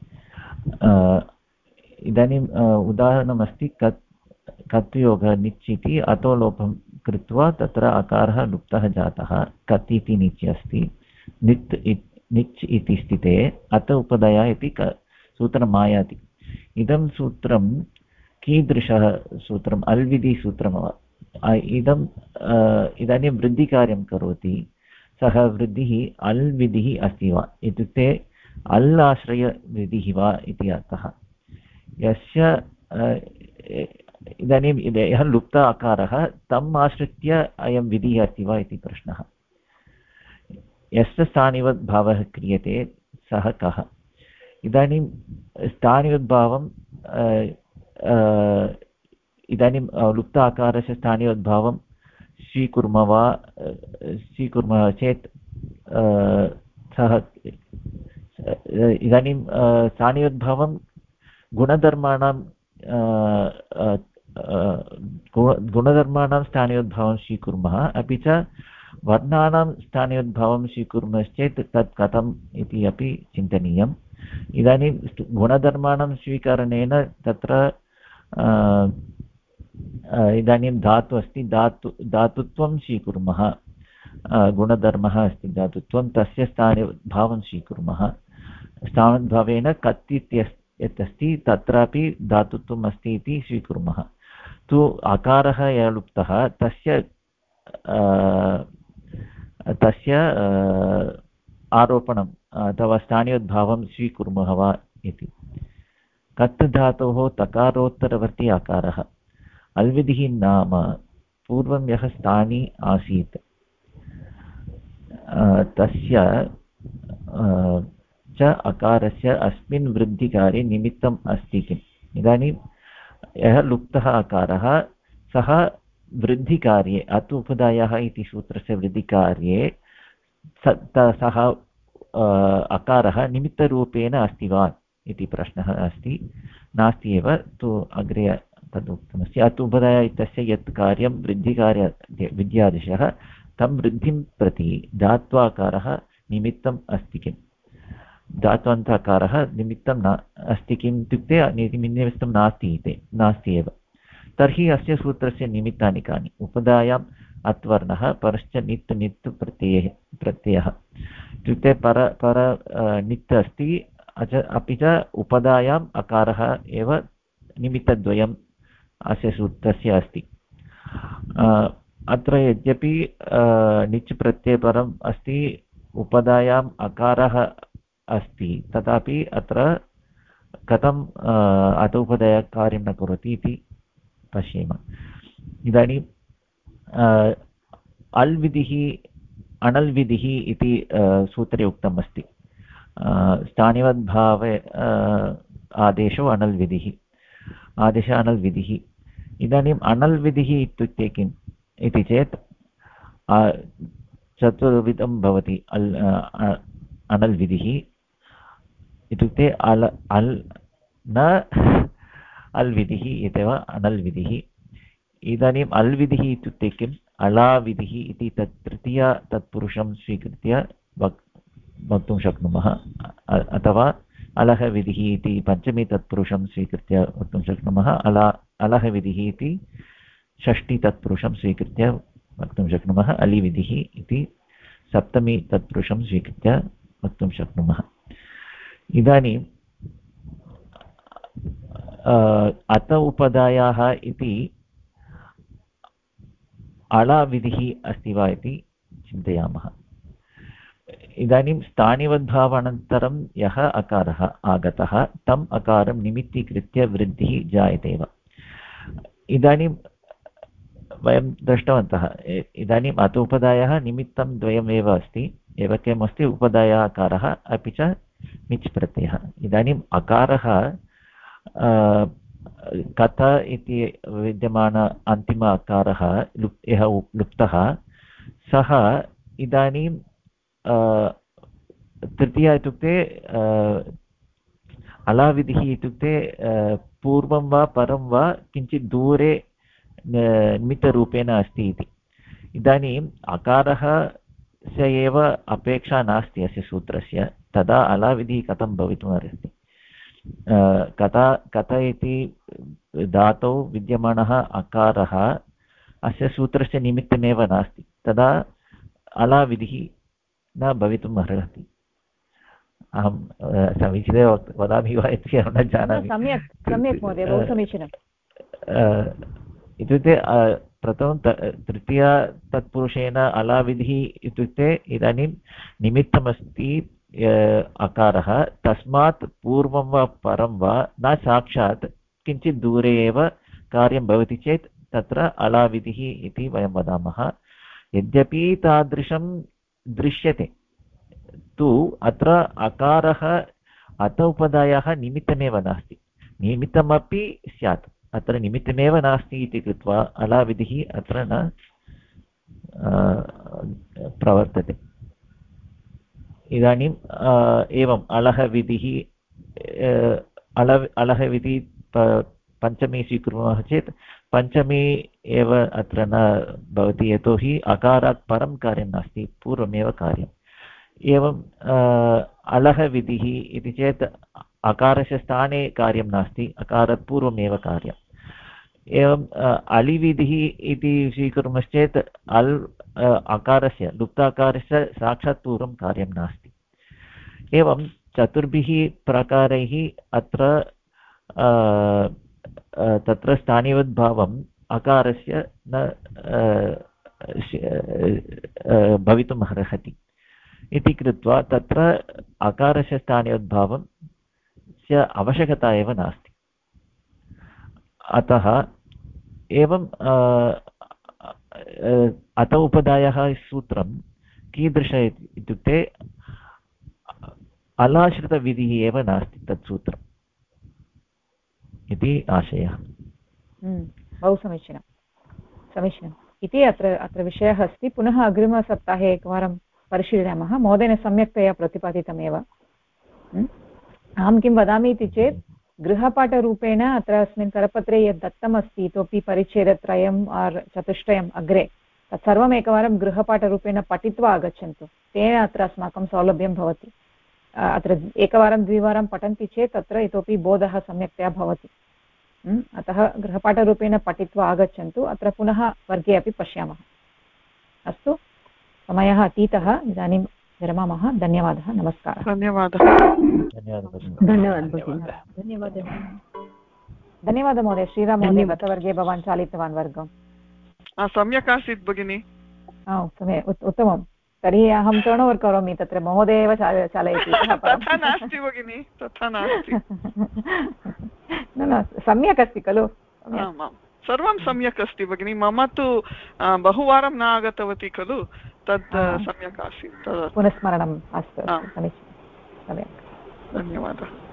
इदानीम् उदाहरणमस्ति कत् योगः निच् इति अतोलोपं कृत्वा तत्र अकारः लुप्तः जातः। कत् इति निच् अस्ति, निच् इति स्थिते अत उपदया इति सूत्रम् आयाति। इदं सूत्रं कीदृशः सूत्रम्? अल्विधिसूत्रं वा? इदानीं वृद्धिकार्यं करोति, सः वृद्धिः अल् विधिः अस्ति वा इत्युक्ते अल् आश्रयविधिः वा इति अर्थः। यस्य इदानीं यः लुप्त अकारः तम् आश्रित्य अयं विधिः अस्ति वा इति प्रश्नः। यस्य स्थानिवद्भावः क्रियते सः कः? इदानीं स्थानिवद्भावं इदानीं लुप्त आकारस्य स्थानिवद्भावं स्वीकुर्मः चेत् सः इदानीं स्थानिवद्भावं गुणधर्माणां स्थानिवद्भावं स्वीकुर्मः, अपि च वर्णानां स्थानिवद्भावं स्वीकुर्मश्चेत् तत् कथम् इति अपि चिन्तनीयम्। इदानीं गुणधर्माणां स्वीकरणेन तत्र इदानीं धातु अस्ति, धातुत्वं स्वीकुर्मः, गुणधर्मः अस्ति धातुत्वं, तस्य स्थानिभावं स्वीकुर्मः। स्थानद्भावेन कत् यत् अस्ति तत्रापि धातुत्वम् अस्ति इति स्वीकुर्मः। तु अकारः यः लुप्तः तस्य आरोपणम् अथवा स्थानीयोद्भावं स्वीकुर्मः वा इति। कत् धातोः तकारोत्तरवर्ती अकारः अल्विधिः नाम पूर्वं यः स्थानी आसीत् तस्य च अकारस्य अस्मिन् वृद्धिकार्ये निमित्तम् अस्ति किम्। इदानीं यः लुप्तः अकारः सः वृद्धिकार्ये अतु उपदायः इति सूत्रस्य वृद्धिकार्ये सः अकारः निमित्तरूपेण अस्ति वा इति प्रश्नः अस्ति। नास्ति एव, तु अग्रे तद् उक्तमस्ति। अतु उपदाय इत्यस्य यत् कार्यं वृद्धिकार्य विद्यादिशः तं वृद्धिं प्रति धात्वाकारः निमित्तम् अस्ति किम्। धात्वन्ताकारः निमित्तं न अस्ति किम् इत्युक्ते निमित्तं नास्ति एव। तर्हि अस्य सूत्रस्य निमित्तानि कानि। उपदायाम् अत्वर्णः परश्च नित् प्रत्ययः इत्युक्ते नित् अस्ति अपि च उपदायाम् अकारः एव निमित्तद्वयम् अस्य सूत्रस्य अस्ति। अत्र यद्यपि निच् प्रत्ययपरम् अस्ति उपदायाम् अकारः अस्ति तथापि अत्र कथम् अतोपदायकार्यं न करोति इति पश्येम। इदानीम् अल्विधिः अणल्विधिः इति सूत्रे उक्तम् अस्ति। स्थानिवद्भावे आदेशो अणल्विधिः अणल्विधिः। इदानीम् अणल्विधिः इत्युक्ते किम् इति चेत् चतुर्विधं भवति अणल्विधिः इत्युक्ते अल्विधिः इत्येव अणल्विधिः। इदानीम् अल्विधिः इत्युक्ते किम् अलाविधिः इति तृतीया तत्पुरुषं स्वीकृत्य वक्तुं शक्नुमः, अथवा अलहविधिः इति पञ्चमी तत्पुरुषं स्वीकृत्य वक्तुं शक्नुमः, अलहविधिः इति षष्ठी तत्पुरुषं स्वीकृत्य वक्तुं शक्नुमः, अलिविधिः इति सप्तमी तत्पुरुषं स्वीकृत्य वक्तुं शक्नुमः। इदानीम् अत उपदायाः इति अलाविधिः अस्ति वा इति चिन्तयामः। इदानीं स्थानिवद्भावानन्तरं यः अकारः आगतः तम् अकारं निमित्तीकृत्य वृद्धिः जायते वा। इदानीं वयं दृष्टवन्तः इदानीम् अत उपदायः निमित्तं द्वयमेव अस्ति, एकमस्ति उपदायः अकारः अपि च निच् प्रत्ययः। इदानीम् अकारः कत इति विद्यमान अन्तिम अकारः यः लुप्तः सः इदानीं तृतीया इत्युक्ते अलाविधिः इत्युक्ते पूर्वं वा परं वा किञ्चित् दूरे निमित्तरूपेण अस्ति इति। इदानीम् अकारः स एव अपेक्षा नास्ति अस्य सूत्रस्य, तदा अलाविधिः कथं भवितुमर्हति। कथ इति धातौ विद्यमानः अकारः अस्य सूत्रस्य निमित्तमेव नास्ति, तदा अलाविधिः न भवितुम् अर्हति। अहं समीचीने वदामि वा इति अहं न जानामि। सम्यक् महोदय, बहु समीचीनम्। इत्युक्ते प्रथमं तृतीया तत्पुरुषेण अलाविधिः इत्युक्ते इदानीं निमित्तमस्ति अकारः, तस्मात् पूर्वं वा परं वा न साक्षात् किञ्चित् दूरे एव कार्यं भवति चेत् तत्र अलाविधिः इति वयं वदामः। यद्यपि तादृशं दृश्यते तु अत्र अकारः अत उपदायः निमित्तमेव नास्ति, निमित्तमपि स्यात्, अत्र निमित्तमेव नास्ति इति कृत्वा अलाविधिः अत्र न प्रवर्तते। इदानीम् एवम् अलहविधिः अलहविधिः पञ्चमी स्वीकुर्मः चेत् पञ्चमी एव अत्र न भवति, यतोहि अकारात् परं कार्यं नास्ति, पूर्वमेव कार्यम्। एवम् अलहविधिः इति चेत् अकारस्य स्थाने कार्यं नास्ति, अकारात् पूर्वमेव कार्यम्। एवम् अलिविधिः इति स्वीकुर्मश्चेत् अकारस्य लुप्ताकारस्य साक्षात् पूर्वं कार्यं नास्ति। एवं चतुर्भिः प्रकारैः अत्र तत्र स्थानिवद्भावं अकारस्य न भवितुम् अर्हति इति कृत्वा तत्र अकारस्य स्थाने उद्भावस्य आवश्यकता एव नास्ति। अतः एवं अत उपदायः सूत्रं कीदृश इत्युक्ते अलाश्रितविधिः एव नास्ति तत् सूत्रम् इति आशयः। बहु समीचीनं समीचीनम् इति अत्र विषयः अस्ति। पुनः अग्रिमसप्ताहे एकवारं परिशीलयामः। महोदयेन सम्यक्तया प्रतिपादितमेव। अहं किं वदामि इति चेत् गृहपाठरूपेण अत्र अस्मिन् करपत्रे यद् दत्तमस्ति इतोपि परिच्छेदत्रयम् आर् चतुष्टयम् अग्रे तत्सर्वम् एकवारं गृहपाठरूपेण पठित्वा आगच्छन्तु। तेन अत्र अस्माकं सौलभ्यं भवति। अत्र एकवारं द्विवारं पठन्ति चेत् तत्र इतोपि बोधः सम्यक्तया भवति। अतः गृहपाठरूपेण पठित्वा आगच्छन्तु। अत्र पुनः वर्गे अपि पश्यामः। अस्तु, समयः अतीतः, इदानीं विरमामः। धन्यवादः, नमस्कारः। धन्यवादः। धन्यवादः महोदय। श्रीराम महोदय, गतवर्गे भवान् चालितवान् वर्गं। सम्यक् आसीत् भगिनि। सम्यक्, उत्तमं। तर्हि अहं टर्न् ओवर् करोमि, तत्र महोदय एव चालयति। तथा नास्ति भगिनि, तथा नास्ति। न सम्यक् अस्ति खलु? सर्वं सम्यक् अस्ति भगिनि। मम तु बहुवारं न आगतवती खलु, तद् सम्यक् आसीत्। पुनस्मरणम्। अस्तु, समीचीनं, सम्यक्। धन्यवादः।